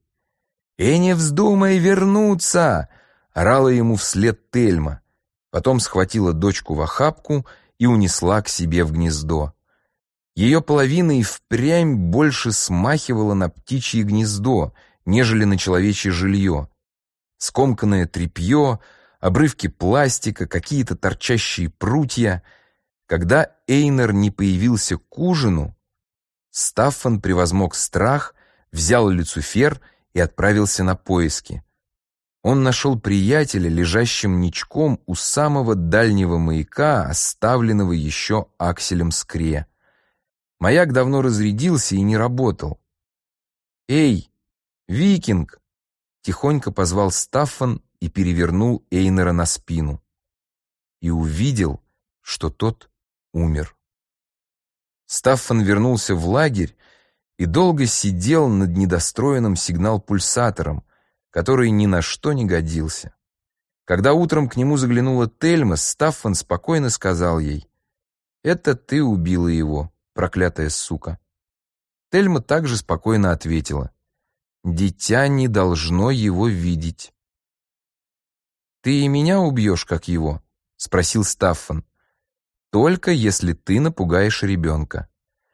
не вздумай вернуться!» — орала ему вслед Тельма. Потом схватила дочку в охапку и унесла к себе в гнездо. Ее половина и впрямь больше смахивала на птичье гнездо, нежели на человечье жилье. Скомканное тряпье, обрывки пластика, какие-то торчащие прутья. Когда Эйнар не появился к ужину, Стаффан превозмог страх, взял Люцифер и отправился на поиски. Он нашел приятеля, лежащим ничком у самого дальнего маяка, оставленного еще Акселем Скре. Маяк давно разрядился и не работал. «Эй, викинг!» — тихонько позвал Стаффан и перевернул Эйнара на спину. И увидел, что тот умер. Стаффан вернулся в лагерь и долго сидел над недостроенным сигнал-пульсатором, который ни на что не годился. Когда утром к нему заглянула Тельма, Стаффан спокойно сказал ей: «Это ты убила его, проклятая сука». Тельма также спокойно ответила: «Дитя не должно его видеть». «Ты и меня убьешь, как его?» — спросил Стаффан. «Только если ты напугаешь ребенка».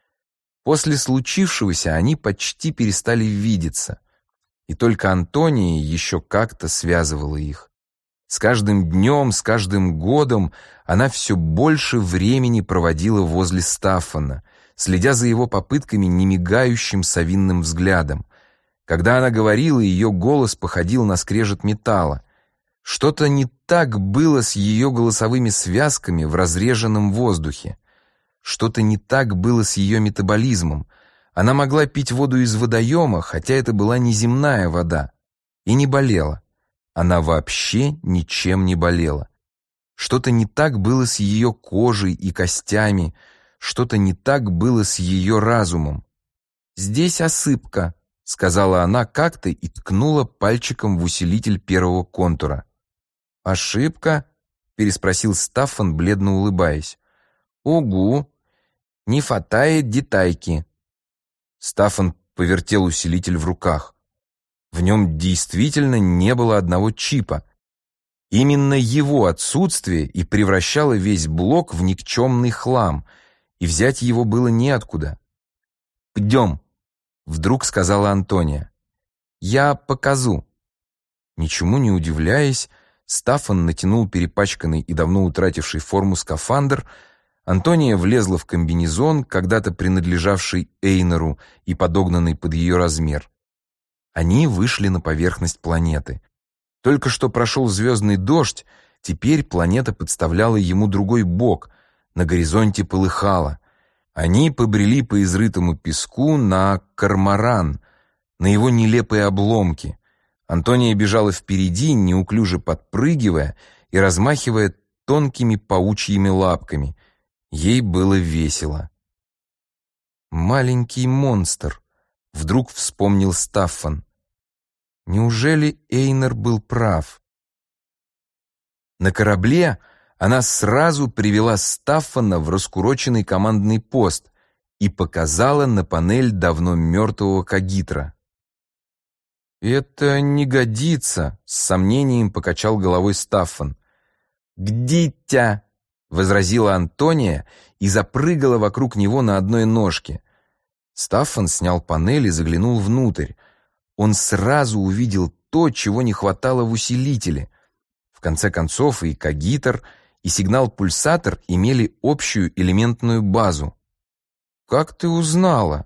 После случившегося они почти перестали видеться, и только Антония еще как-то связывала их. С каждым днем, с каждым годом она все больше времени проводила возле Стаффана, следя за его попытками немигающим совиным взглядом. Когда она говорила, ее голос походил на скрежет металла. Что-то не так было с ее голосовыми связками в разреженном воздухе. Что-то не так было с ее метаболизмом. Она могла пить воду из водоема, хотя это была не земная вода, и не болела. Она вообще ничем не болела. Что-то не так было с ее кожей и костями, что-то не так было с ее разумом. «Здесь осыпка», — сказала она как-то и ткнула пальчиком в усилитель первого контура. «Ошибка?» — переспросил Стаффан, бледно улыбаясь. «Угу, не хватает детайки». Стаффан повертел усилитель в руках. В нем действительно не было одного чипа. Именно его отсутствие и превращало весь блок в никчемный хлам, и взять его было неоткуда. «Пойдем», — вдруг сказала Антония. «Я показу». Ничему не удивляясь, Стаффан натянул перепачканный и давно утративший форму скафандр. Антония влезла в комбинезон, когда-то принадлежавший Эйнару и подогнанный под ее размер. Они вышли на поверхность планеты. Только что прошел звездный дождь, теперь планета подставляла ему другой бок, на горизонте полыхала. Они побрели по изрытому песку на Кармаран, на его нелепые обломки. Антония бежала впереди, неуклюже подпрыгивая и размахивая тонкими паучьими лапками. Ей было весело. «Маленький монстр», — вдруг вспомнил Стаффан. Неужели Эйнер был прав? На корабле она сразу привела Стаффана в раскуроченный командный пост и показала на панель давно мертвого Кагитра. «Это не годится», — с сомнением покачал головой Стаффан. «Гдитя!» — возразила Антония и запрыгала вокруг него на одной ножке. Стаффан снял панель и заглянул внутрь. Он сразу увидел то, чего не хватало в усилителе. В конце концов, и Кагитр, и сигнал-пульсатор имели общую элементную базу. «Как ты узнала?»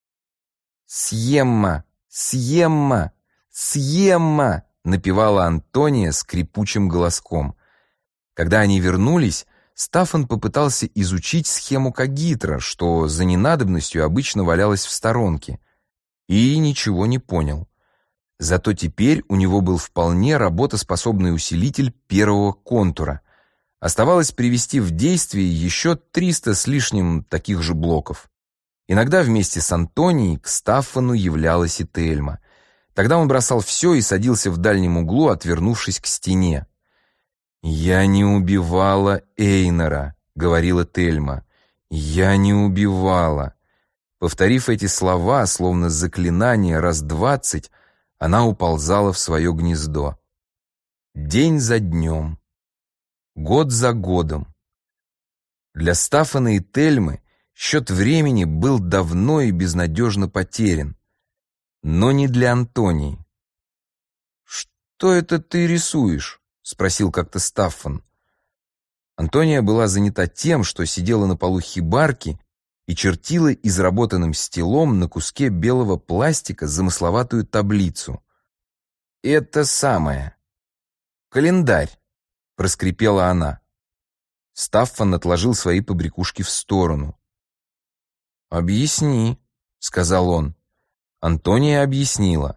«Сьемма! Сьемма! Сьемма!» — напевала Антония скрипучим голоском. Когда они вернулись, Стаффан попытался изучить схему Кагитра, что за ненадобностью обычно валялось в сторонке, и ничего не понял. Зато теперь у него был вполне работоспособный усилитель первого контура. Оставалось привести в действие еще 300 с лишним таких же блоков. Иногда вместе с Антонией к Стаффану являлась и Тельма. Тогда он бросал все и садился в дальнем углу, отвернувшись к стене. «Я не убивала Эйнера», — говорила Тельма. «Я не убивала». Повторив эти слова, словно заклинание, раз 20, она уползала в свое гнездо. День за днем, год за годом. Для Стаффана и Тельмы счет времени был давно и безнадежно потерян. Но не для Антонии. «Что это ты рисуешь?» — спросил как-то Стаффан. Антония была занята тем, что сидела на полу хибарки и чертила изработанным стилом на куске белого пластика замысловатую таблицу. «Это самое. Календарь», — проскрипела она. Стаффан отложил свои побрякушки в сторону. «Объясни», — сказал он. Антония объяснила.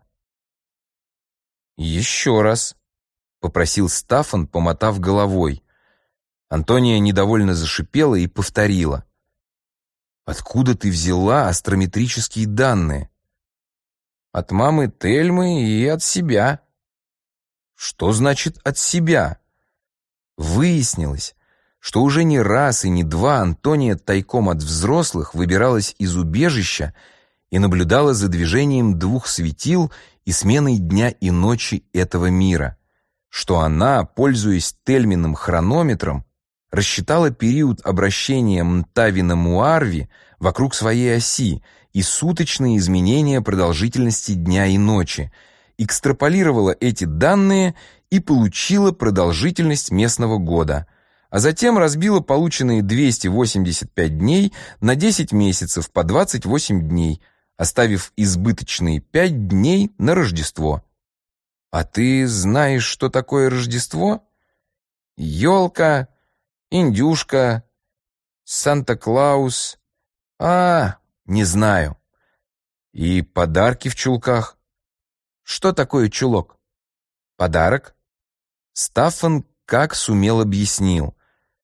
«Еще раз», — попросил Стаффан, помотав головой. Антония недовольно зашипела и повторила. «Откуда ты взяла астрометрические данные?» «От мамы Тельмы и от себя». «Что значит «от себя»?» Выяснилось, что уже не раз и не два Антония тайком от взрослых выбиралась из убежища и наблюдала за движением двух светил и сменой дня и ночи этого мира, что она, пользуясь Тельминым хронометром, рассчитала период обращения Мтавина-Муарви вокруг своей оси и суточные изменения продолжительности дня и ночи, экстраполировала эти данные и получила продолжительность местного года, а затем разбила полученные 285 дней на 10 месяцев по 28 дней, оставив избыточные 5 дней на Рождество. А ты знаешь, что такое Рождество? Елка, индюшка, Санта-Клаус. Не знаю. И подарки в чулках. Что такое чулок? Подарок? Стаффан как сумел объяснил.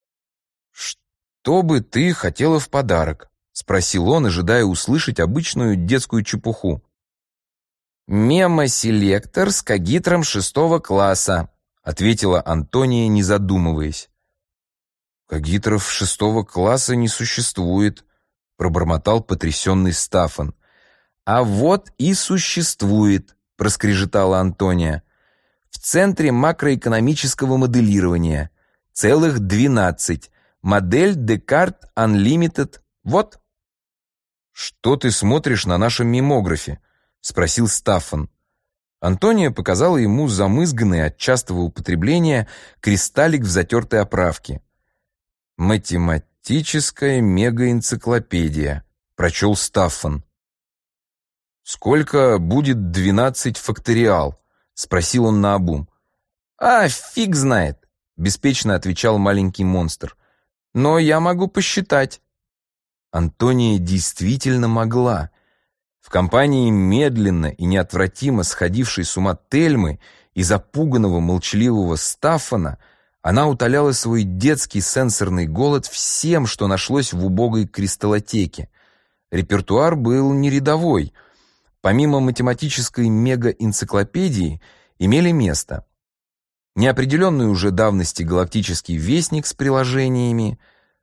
«Что бы ты хотела в подарок?» — спросил он, ожидая услышать обычную детскую чепуху. «Мемо-селектор с Кагитром 6 класса», — ответила Антония, не задумываясь. «Кагитров 6 класса не существует», — пробормотал потрясенный Стаффан. «А вот и существует», — проскрежетала Антония. «В центре макроэкономического моделирования. Целых 12. Модель Декарт Unlimited. Вот». «Что ты смотришь на нашем мимографе?» — спросил Стаффан. Антония показала ему замызганный от частого употребления кристаллик в затертой оправке. «Математическая мегаэнциклопедия», — прочел Стаффан. «Сколько будет 12 факториал?» — спросил он наобум. «Фиг знает», — беспечно отвечал маленький монстр. «Но я могу посчитать». Антония действительно могла. В компании медленно и неотвратимо сходившей с ума Тельмы и запуганного молчаливого Стаффана она утоляла свой детский сенсорный голод всем, что нашлось в убогой кристаллотеке. Репертуар был не рядовой. Помимо математической мега-энциклопедии имели место неопределенной уже давности галактический вестник с приложениями,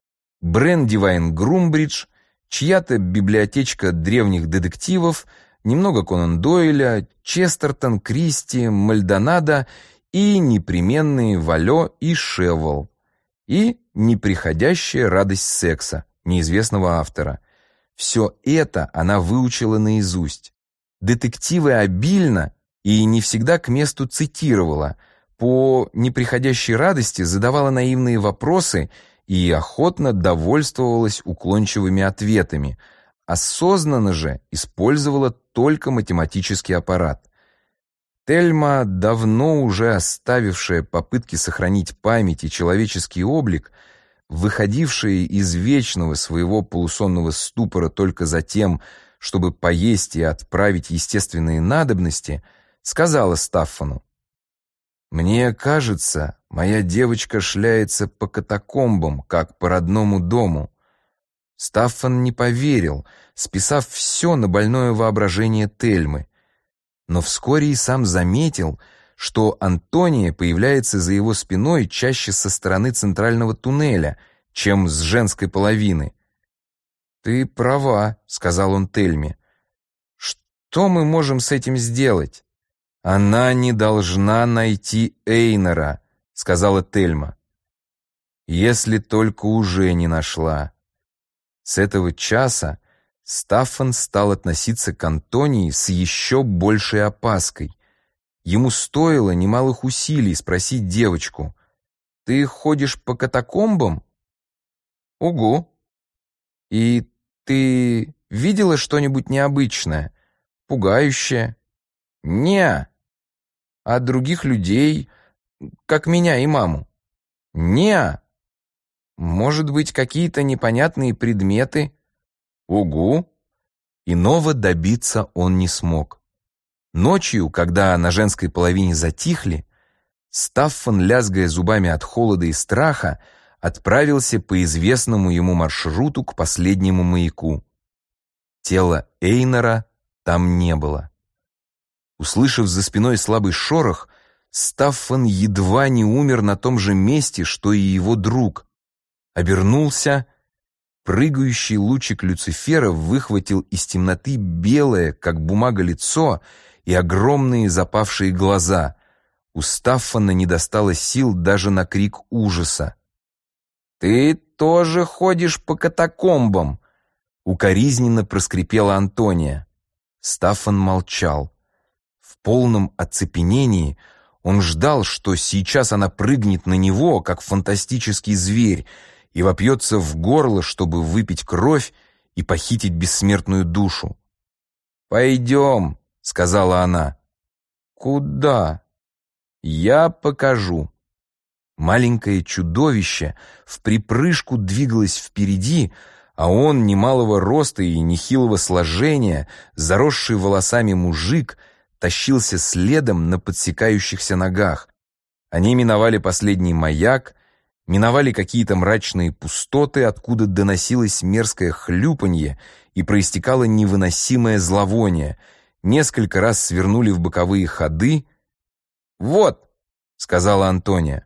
Брендивайн Грумбридж, чья-то библиотечка древних детективов, немного Конан Дойля, Честертон, Кристи, Мальдонадо и непременные Валё и Шеввол, и неприходящая радость секса неизвестного автора. Все это она выучила наизусть. Детективы обильно и не всегда к месту цитировала, по неприходящей радости задавала наивные вопросы и охотно довольствовалась уклончивыми ответами, осознанно же использовала только математический аппарат. Тельма, давно уже оставившая попытки сохранить память и человеческий облик, выходившая из вечного своего полусонного ступора только за тем, чтобы поесть и отправить естественные надобности, сказала Стаффану: «Мне кажется, моя девочка шляется по катакомбам, как по родному дому». Стаффан не поверил, списав все на больное воображение Тельмы. Но вскоре и сам заметил, что Антония появляется за его спиной чаще со стороны центрального туннеля, чем с женской половины. «Ты права», — сказал он Тельме. «Что мы можем с этим сделать?» «Она не должна найти Эйнора», — сказала Тельма. «Если только уже не нашла». С этого часа Стаффан стал относиться к Антонии с еще большей опаской. Ему стоило немалых усилий спросить девочку: «Ты ходишь по катакомбам?» «Угу». «И ты видела что-нибудь необычное, пугающее?» «Не». «А других людей, как меня и маму?» «Не». «Может быть, какие-то непонятные предметы?» «Угу». Иного добиться он не смог. Ночью, когда на женской половине затихли, Стаффан, лязгая зубами от холода и страха, отправился по известному ему маршруту к последнему маяку. Тела Эйнора там не было. Услышав за спиной слабый шорох, Стаффан едва не умер на том же месте, что и его друг. Обернулся. Прыгающий лучик Люцифера выхватил из темноты белое, как бумага, лицо и огромные запавшие глаза. У Стаффана не достало сил даже на крик ужаса. «Ты тоже ходишь по катакомбам?» — укоризненно проскрипела Антония. Стаффан молчал. В полном оцепенении он ждал, что сейчас она прыгнет на него, как фантастический зверь, и вопьется в горло, чтобы выпить кровь и похитить бессмертную душу. «Пойдем», — сказала она. «Куда?» «Я покажу». Маленькое чудовище вприпрыжку двигалось впереди, а он, немалого роста и нехилого сложения, заросший волосами мужик, тащился следом на подсекающихся ногах. Они миновали последний маяк, миновали какие-то мрачные пустоты, откуда доносилось мерзкое хлюпанье и проистекало невыносимое зловоние, несколько раз свернули в боковые ходы. «Вот», — сказала Антония.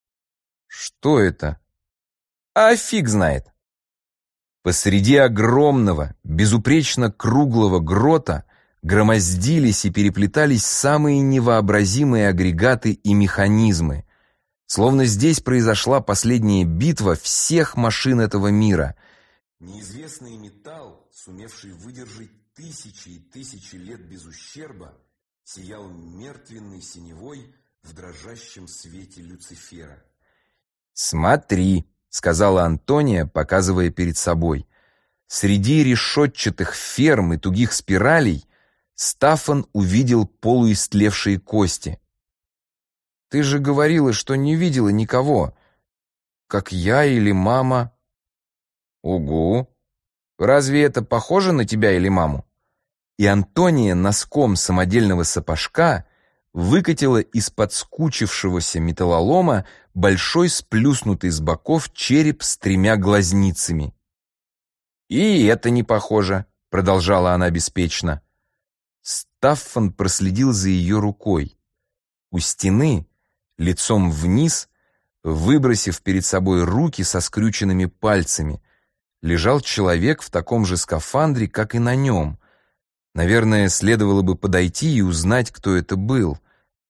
«Что это?» «А фиг знает». Посреди огромного, безупречно круглого грота громоздились и переплетались самые невообразимые агрегаты и механизмы. Словно здесь произошла последняя битва всех машин этого мира. Неизвестный металл, сумевший выдержать тысячи и тысячи лет без ущерба, сиял мертвенной синевой в дрожащем свете Люцифера. «Смотри», — сказала Антония, показывая перед собой. Среди решетчатых ферм и тугих спиралей Стаффан увидел полуистлевшие кости. Ты же говорила, что не видела никого, как я или мама». «Угу. Разве это похоже на тебя или маму?» И Антония носком самодельного сапожка выкатила из-под скучившегося металлолома большой сплюснутый с боков череп с 3 глазницами. «И это не похоже», — продолжала она беспечно. Стаффан проследил за ее рукой. У стены, лицом вниз, выбросив перед собой руки со скрюченными пальцами, лежал человек в таком же скафандре, как и на нем. Наверное, следовало бы подойти и узнать, кто это был.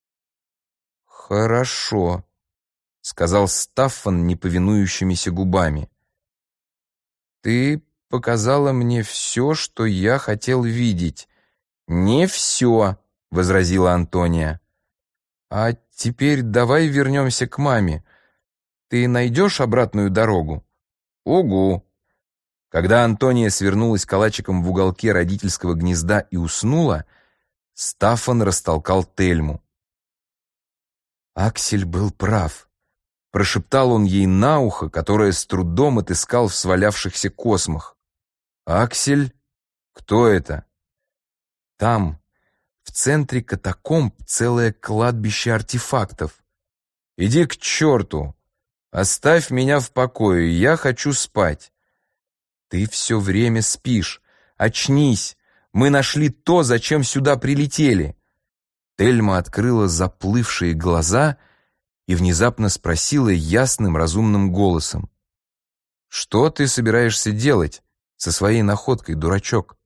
«Хорошо», — сказал Стаффан неповинующимися губами. «Ты показала мне все, что я хотел видеть». «Не все», — возразила Антония. «А теперь давай вернемся к маме. Ты найдешь обратную дорогу?» «Угу». Когда Антония свернулась калачиком в уголке родительского гнезда и уснула, Стаффан растолкал Тельму. «Аксель был прав», — прошептал он ей на ухо, которое с трудом отыскал в свалявшихся космах. «Аксель? Кто это?» «Там, в центре катакомб, целое кладбище артефактов». «Иди к черту! Оставь меня в покое, я хочу спать». «Ты все время спишь. Очнись. Мы нашли то, зачем сюда прилетели». Тельма открыла заплывшие глаза и внезапно спросила ясным, разумным голосом: «Что ты собираешься делать со своей находкой, дурачок?»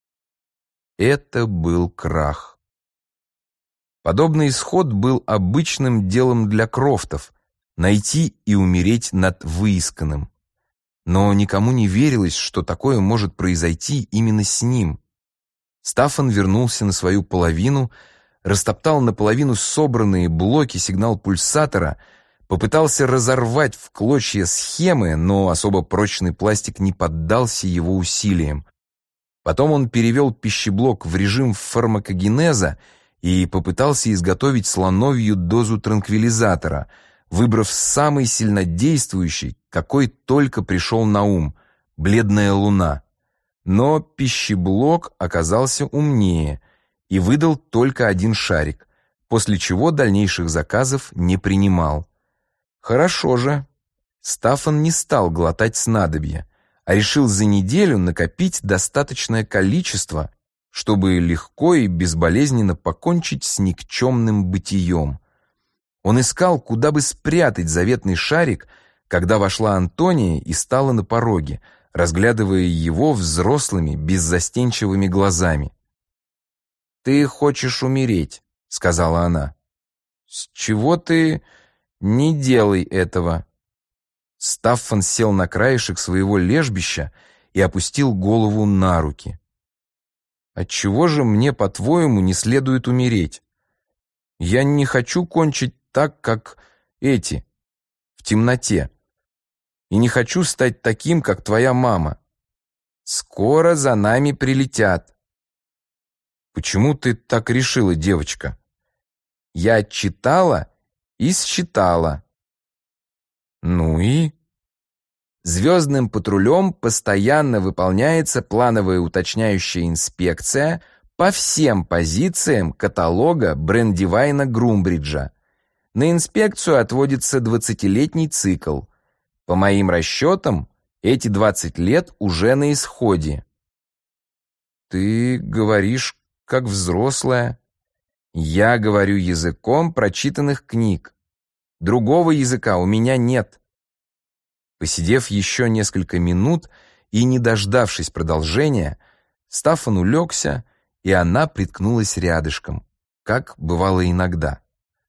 Это был крах. Подобный исход был обычным делом для Крофтов — найти и умереть над выисканным. Но никому не верилось, что такое может произойти именно с ним. Стаффан вернулся на свою половину, растоптал наполовину собранные блоки сигнал-пульсатора, попытался разорвать в клочья схемы, но особо прочный пластик не поддался его усилиям. Потом он перевел пищеблок в режим фармакогенеза и попытался изготовить слоновью дозу транквилизатора, выбрав самый сильнодействующий, какой только пришел на ум — бледная луна. Но пищеблок оказался умнее и выдал только 1 шарик, после чего дальнейших заказов не принимал. Хорошо же. Стаффан не стал глотать снадобья, а решил за неделю накопить достаточное количество, чтобы легко и безболезненно покончить с никчемным бытием. Он искал, куда бы спрятать заветный шарик, когда вошла Антония и стала на пороге, разглядывая его взрослыми, беззастенчивыми глазами. «Ты хочешь умереть», — сказала она. «С чего ты? Не делай этого». Стаффан сел на краешек своего лежбища и опустил голову на руки. «Отчего же мне, по-твоему, не следует умереть? Я не хочу кончить так, как эти, в темноте. И не хочу стать таким, как твоя мама. Скоро за нами прилетят». «Почему ты так решила, девочка?» «Я читала и считала». «Ну и?» «Звездным патрулем постоянно выполняется плановая уточняющая инспекция по всем позициям каталога Брендивайна Грумбриджа. На инспекцию отводится 20-летний цикл. По моим расчетам, эти 20 лет уже на исходе». «Ты говоришь, как взрослая». «Я говорю языком прочитанных книг. Другого языка у меня нет». Посидев еще несколько минут и не дождавшись продолжения, Стаффан улегся, и она приткнулась рядышком, как бывало иногда.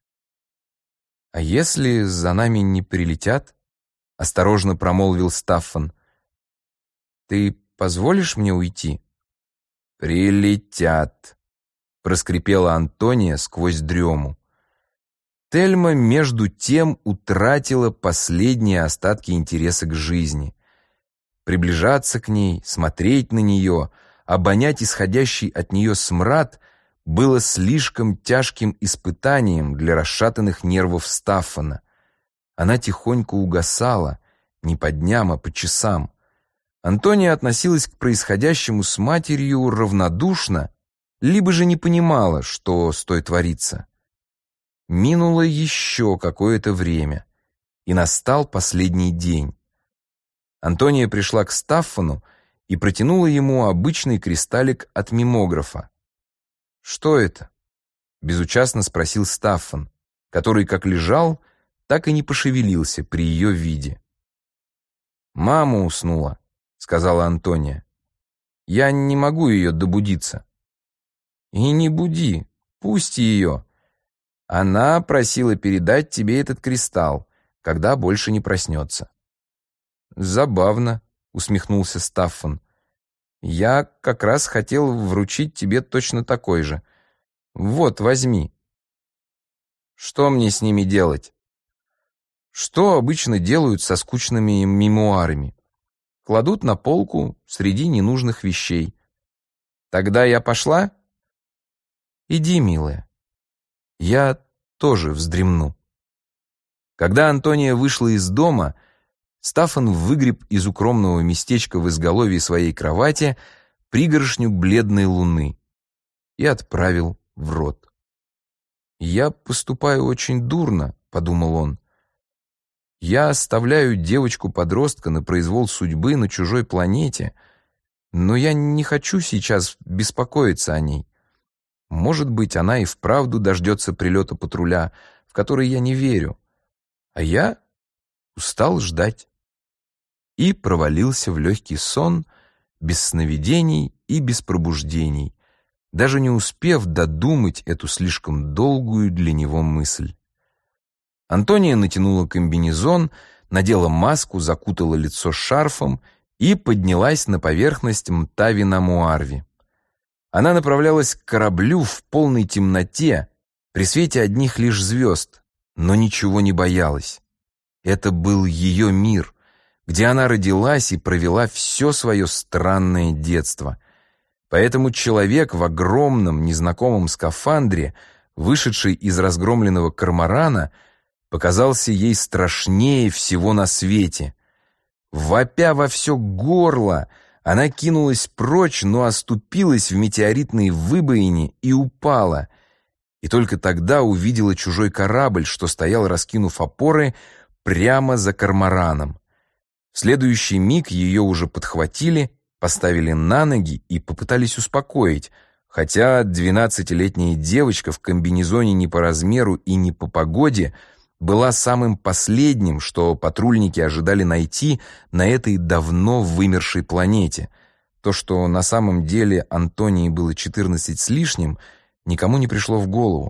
«А если за нами не прилетят?» — осторожно промолвил Стаффан. «Ты позволишь мне уйти?» «Прилетят», — проскрипела Антония сквозь дрему. Тельма, между тем, утратила последние остатки интереса к жизни. Приближаться к ней, смотреть на нее, обонять исходящий от нее смрад было слишком тяжким испытанием для расшатанных нервов Стаффана. Она тихонько угасала, не по дням, а по часам. Антония относилась к происходящему с матерью равнодушно, либо же не понимала, что с той творится. Минуло еще какое-то время, и настал последний день. Антония пришла к Стаффану и протянула ему обычный кристаллик от мимографа. «Что это?» — безучастно спросил Стаффан, который как лежал, так и не пошевелился при ее виде. «Мама уснула», — сказала Антония. «Я не могу ее добудиться». «И не буди, пусть ее. Она просила передать тебе этот кристалл, когда больше не проснется». «Забавно», — усмехнулся Стаффан. «Я как раз хотел вручить тебе точно такой же. Вот, возьми». «Что мне с ними делать?» «Что обычно делают со скучными мемуарами? Кладут на полку среди ненужных вещей. Тогда я пошла?» «Иди, милая. Я тоже вздремну». Когда Антония вышла из дома, Стаффан выгреб из укромного местечка в изголовье своей кровати пригоршню бледной луны и отправил в рот. «Я поступаю очень дурно», — подумал он. «Я оставляю девочку-подростка на произвол судьбы на чужой планете, но я не хочу сейчас беспокоиться о ней. Может быть, она и вправду дождется прилета патруля, в который я не верю, а я устал ждать». И провалился в легкий сон, без сновидений и без пробуждений, даже не успев додумать эту слишком долгую для него мысль. Антония натянула комбинезон, надела маску, закутала лицо шарфом и поднялась на поверхность Мтави-на-Муарви. Она направлялась к кораблю в полной темноте, при свете одних лишь звезд, но ничего не боялась. Это был ее мир, где она родилась и провела все свое странное детство. Поэтому человек в огромном незнакомом скафандре, вышедший из разгромленного корморана, показался ей страшнее всего на свете. Вопя во все горло, она кинулась прочь, но оступилась в метеоритной выбоине и упала. И только тогда увидела чужой корабль, что стоял, раскинув опоры, прямо за кормораном. В следующий миг ее уже подхватили, поставили на ноги и попытались успокоить, хотя 12-летняя девочка в комбинезоне не по размеру и не по погоде была самым последним, что патрульники ожидали найти на этой давно вымершей планете. То, что на самом деле Антонии было 14 с лишним, никому не пришло в голову.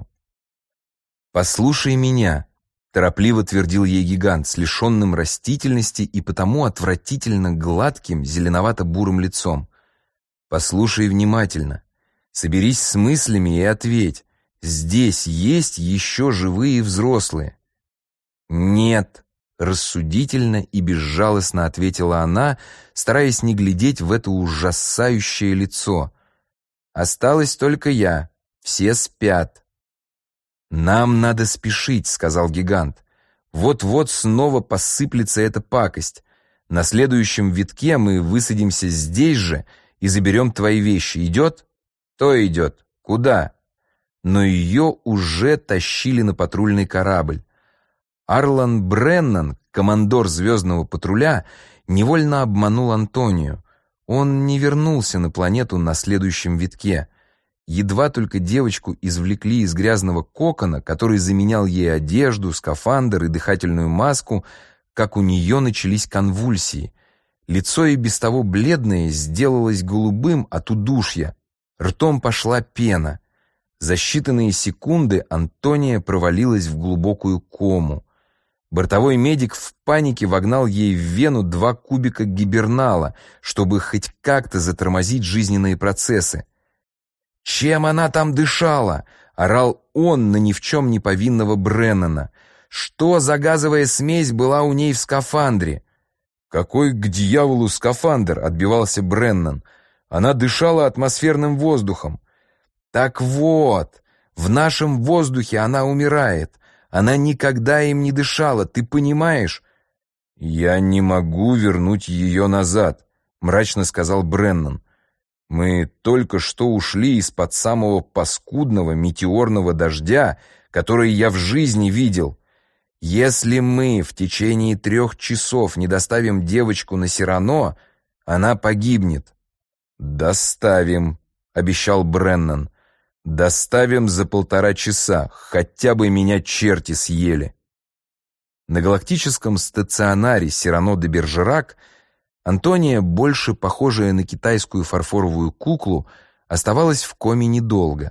«Послушай меня», — торопливо твердил ей гигант с лишенным растительности и потому отвратительно гладким зеленовато-бурым лицом. «Послушай внимательно, соберись с мыслями и ответь, здесь есть еще живые взрослые». «Нет», — рассудительно и безжалостно ответила она, стараясь не глядеть в это ужасающее лицо. «Осталась только я, все спят». «Нам надо спешить», — сказал гигант. «Вот-вот снова посыплется эта пакость. На следующем витке мы высадимся здесь же и заберем твои вещи. Идет?» «То идет. Куда?» Но ее уже тащили на патрульный корабль. Арлан Бреннан, командор звездного патруля, невольно обманул Антонию. Он не вернулся на планету на следующем витке. Едва только девочку извлекли из грязного кокона, который заменял ей одежду, скафандр и дыхательную маску, как у нее начались конвульсии. Лицо и без того бледное сделалось голубым от удушья. Ртом пошла пена. За считанные секунды Антония провалилась в глубокую кому. Бортовой медик в панике вогнал ей в вену 2 кубика гибернала, чтобы хоть как-то затормозить жизненные процессы. «Чем она там дышала?» — орал он на ни в чем не повинного Бреннана. «Что за газовая смесь была у ней в скафандре?» «Какой к дьяволу скафандр?» — отбивался Бреннан. «Она дышала атмосферным воздухом». Так вот, в нашем воздухе она умирает. Она никогда им не дышала, ты понимаешь? «Я не могу вернуть ее назад», — мрачно сказал Бреннан. «Мы только что ушли из-под самого паскудного метеорного дождя, который я в жизни видел. Если мы в течение 3 часов не доставим девочку на Сирано, она погибнет». «Доставим», — обещал Бреннан. «Доставим за 1,5 часа, хотя бы меня черти съели». На галактическом стационаре Сирано де Бержерак Антония, больше похожая на китайскую фарфоровую куклу, оставалась в коме недолго.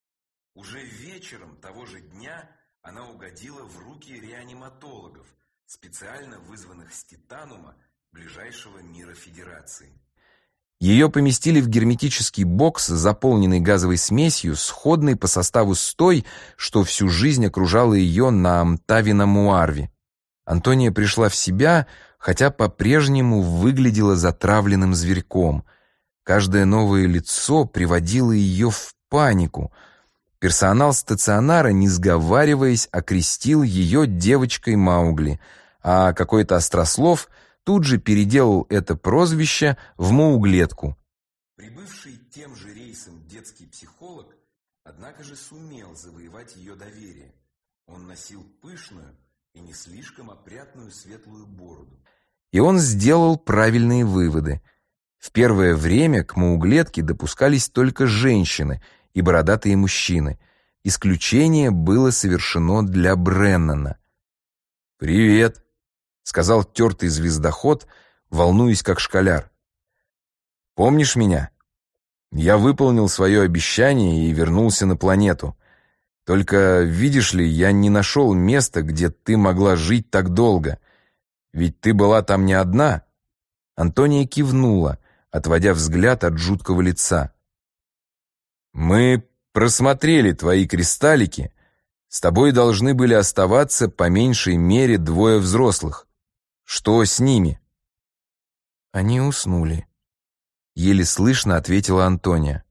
Уже вечером того же дня она угодила в руки реаниматологов, специально вызванных с Титанума, ближайшего мира Федерации. Ее поместили в герметический бокс, заполненный газовой смесью, сходной по составу с той, что всю жизнь окружала ее на Мтавина-Муарви. Антония пришла в себя, хотя по-прежнему выглядела затравленным зверьком. Каждое новое лицо приводило ее в панику. Персонал стационара, не сговариваясь, окрестил ее девочкой Маугли, а какой-то острослов тут же переделал это прозвище в Мауглетку. Прибывший тем же рейсом детский психолог, однако же сумел завоевать ее доверие. Он носил пышную и не слишком опрятную светлую бороду. И он сделал правильные выводы. В первое время к Мауглетке допускались только женщины и бородатые мужчины. Исключение было совершено для Бреннана. «Привет», — сказал тертый звездоход, волнуясь как школяр. «Помнишь меня? Я выполнил свое обещание и вернулся на планету. Только, видишь ли, я не нашел места, где ты могла жить так долго. Ведь ты была там не одна». Антония кивнула, отводя взгляд от жуткого лица. «Мы просмотрели твои кристаллики. С тобой должны были оставаться по меньшей мере 2 взрослых. Что с ними?» «Они уснули», — еле слышно ответила Антония.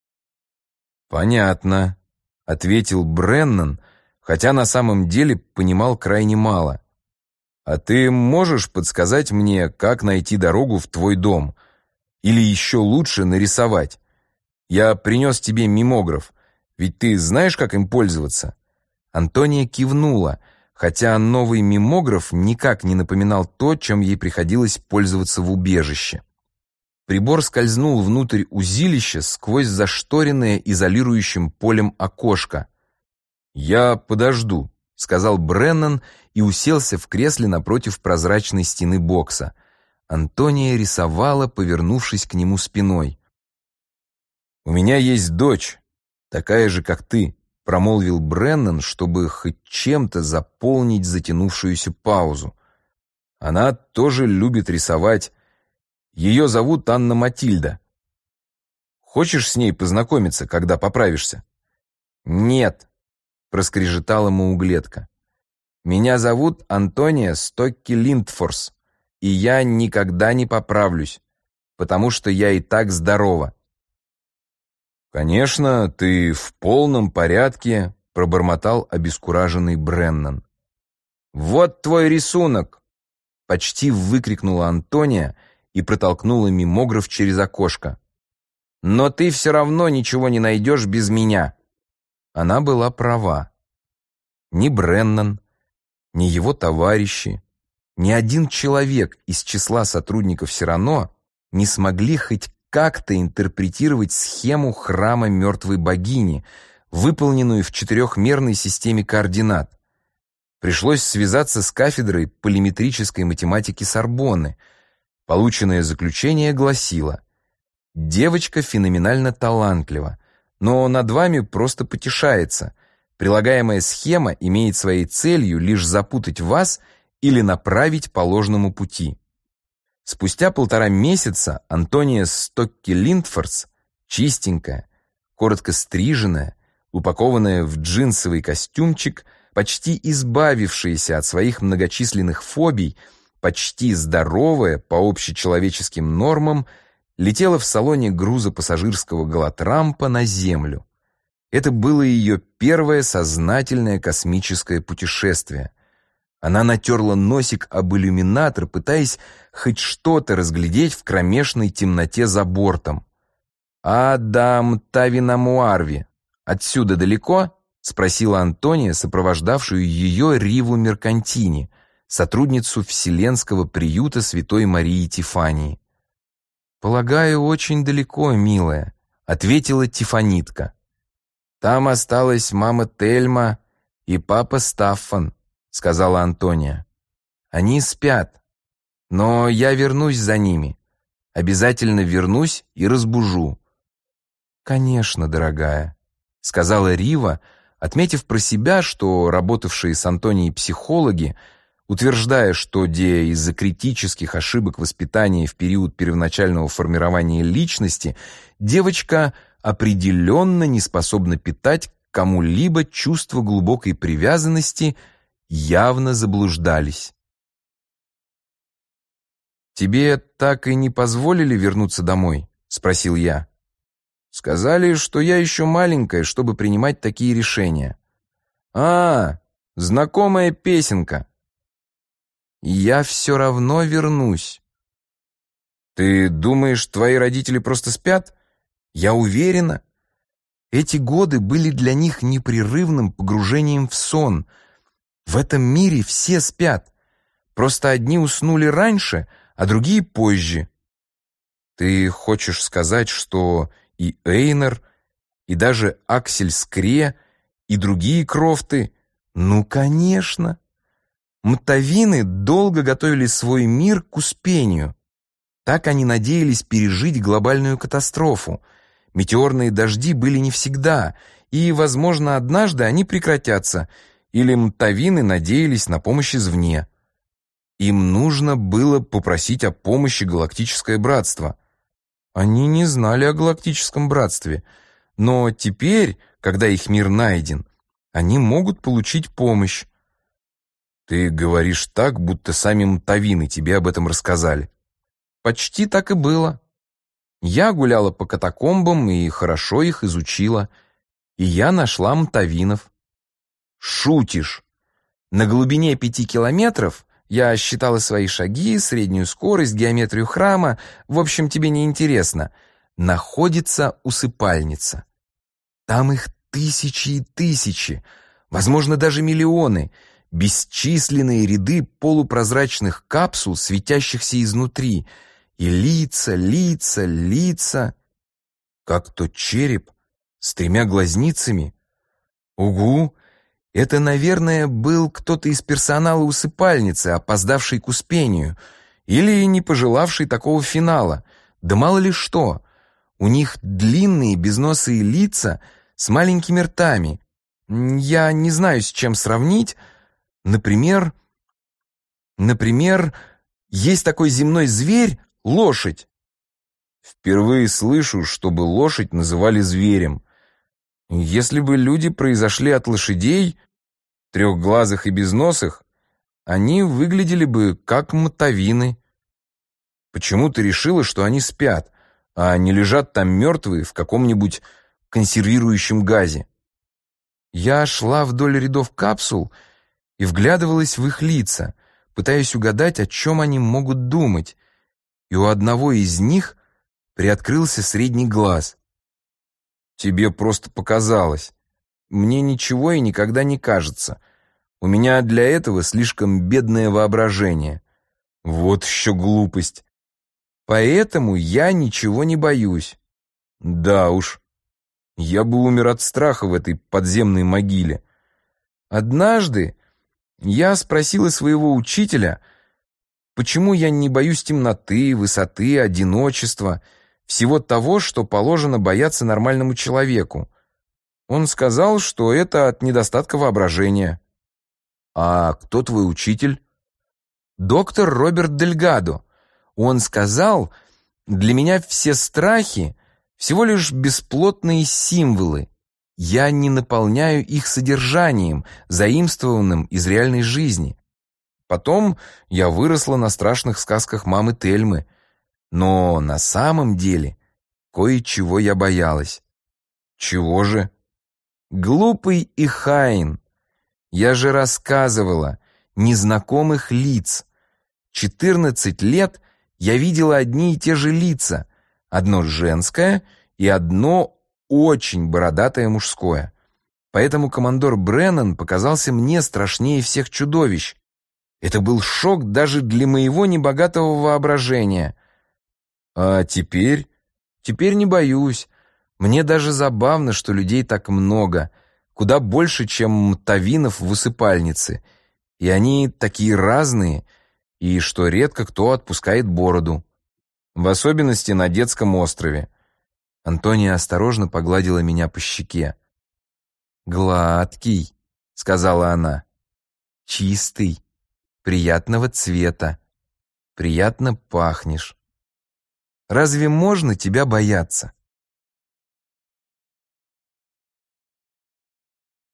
«Понятно», — ответил Бреннан, хотя на самом деле понимал крайне мало. «А ты можешь подсказать мне, как найти дорогу в твой дом? Или еще лучше нарисовать? Я принес тебе мимограф, ведь ты знаешь, как им пользоваться?» Антония кивнула, хотя новый мимограф никак не напоминал то, чем ей приходилось пользоваться в убежище. Прибор скользнул внутрь узилища сквозь зашторенное изолирующим полем окошко. «Я подожду», — сказал Бреннан и уселся в кресле напротив прозрачной стены бокса. Антония рисовала, повернувшись к нему спиной. «У меня есть дочь, такая же, как ты», — промолвил Бреннан, чтобы хоть чем-то заполнить затянувшуюся паузу. «Она тоже любит рисовать. Ее зовут Анна Матильда. Хочешь с ней познакомиться, когда поправишься?» «Нет», — проскрежетала Мауглетка. «Меня зовут Антония Стокки Линдфорс, и я никогда не поправлюсь, потому что я и так здорова». «Конечно, ты в полном порядке», — пробормотал обескураженный Бреннан. «Вот твой рисунок!» — почти выкрикнула Антония и протолкнула мимограф через окошко. «Но ты все равно ничего не найдешь без меня». Она была права. Ни Бреннан, ни его товарищи, ни один человек из числа сотрудников Сирано не смогли хоть как-то интерпретировать схему храма мертвой богини, выполненную в 4-мерной системе координат. Пришлось связаться с кафедрой полиметрической математики Сорбонны. Полученное заключение гласило: «Девочка феноменально талантлива, но над вами просто потешается. Прилагаемая схема имеет своей целью лишь запутать вас или направить по ложному пути». Спустя 1,5 месяца Антония Стокки Линдфорс, чистенькая, коротко стриженная, упакованная в джинсовый костюмчик, почти избавившаяся от своих многочисленных фобий, почти здоровая по общечеловеческим нормам, летела в салоне грузопассажирского галатрампа на землю. Это было ее первое сознательное космическое путешествие. Она натерла носик об иллюминатор, пытаясь хоть что-то разглядеть в кромешной темноте за бортом. «Адам Тавинамуарви. Отсюда далеко?» — спросила Антония, сопровождавшую ее Риву Меркантини, сотрудницу Вселенского приюта Святой Марии Тифании. «Полагаю, очень далеко, милая», — ответила Тифанитка. «Там осталась мама Тельма и папа Стаффан», — сказала Антония. «Они спят, но я вернусь за ними. Обязательно вернусь и разбужу». «Конечно, дорогая», — сказала Рива, отметив про себя, что работавшие с Антонией психологи, утверждая, что из-за критических ошибок воспитания в период первоначального формирования личности девочка определенно не способна питать к кому-либо чувство глубокой привязанности, явно заблуждались. «Тебе так и не позволили вернуться домой?» — спросил я. «Сказали, что я еще маленькая, чтобы принимать такие решения». Знакомая песенка». «Я все равно вернусь». «Ты думаешь, твои родители просто спят?» «Я уверена. Эти годы были для них непрерывным погружением в сон. В этом мире все спят. Просто одни уснули раньше, а другие позже». «Ты хочешь сказать, что и Эйнер, и даже Аксель Скре, и другие Крофты?» «Ну, конечно. Мотовины долго готовили свой мир к успению. Так они надеялись пережить глобальную катастрофу. Метеорные дожди были не всегда, и, возможно, однажды они прекратятся, или мотовины надеялись на помощь извне. Им нужно было попросить о помощи Галактическое Братство. Они не знали о Галактическом Братстве, но теперь, когда их мир найден, они могут получить помощь. Ты говоришь так, будто сами мотовины тебе об этом рассказали. Почти так и было. Я гуляла по катакомбам и хорошо их изучила, и я нашла мотовинов. Шутишь? На глубине 5 километров я считала свои шаги, среднюю скорость, геометрию храма, в общем, тебе не интересно. Находится усыпальница. Там их тысячи и тысячи, возможно, даже миллионы, бесчисленные ряды полупрозрачных капсул, светящихся изнутри, и лица, лица, лица, как тот череп с 3 глазницами. Угу! Это, наверное, был кто-то из персонала усыпальницы, опоздавший к успению, или не пожелавший такого финала. Да мало ли что. У них длинные безносые лица с маленькими ртами. Я не знаю, с чем сравнить. Например, есть такой земной зверь — лошадь. Впервые слышу, чтобы лошадь называли зверем. Если бы люди произошли от лошадей, трехглазых и безносых, они выглядели бы как мотовины. Почему ты решила, что они спят, а не лежат там мертвые в каком-нибудь консервирующем газе? Я шла вдоль рядов капсул и вглядывалась в их лица, пытаясь угадать, о чем они могут думать, и у одного из них приоткрылся средний глаз. Тебе просто показалось. Мне ничего и никогда не кажется. У меня для этого слишком бедное воображение. Вот еще глупость. Поэтому я ничего не боюсь. Да уж, я бы умер от страха в этой подземной могиле. Однажды я спросила своего учителя, почему я не боюсь темноты, высоты, одиночества, всего того, что положено бояться нормальному человеку. Он сказал, что это от недостатка воображения. А кто твой учитель? Доктор Роберт Дельгадо. Он сказал, для меня все страхи всего лишь бесплотные символы. Я не наполняю их содержанием, заимствованным из реальной жизни. Потом я выросла на страшных сказках мамы Тельмы. Но на самом деле кое-чего я боялась. Чего же? Глупый и хаин. Я же рассказывала, незнакомых лиц. 14 лет я видела одни и те же лица. Одно женское и одно очень бородатое мужское. Поэтому командор Бреннан показался мне страшнее всех чудовищ. Это был шок даже для моего небогатого воображения. А теперь? Теперь не боюсь. Мне даже забавно, что людей так много, куда больше, чем мтавинов в усыпальнице. И они такие разные, и что редко кто отпускает бороду. В особенности на детском острове. Антония осторожно погладила меня по щеке. «Гладкий», — сказала она, — «чистый, приятного цвета, приятно пахнешь. Разве можно тебя бояться?»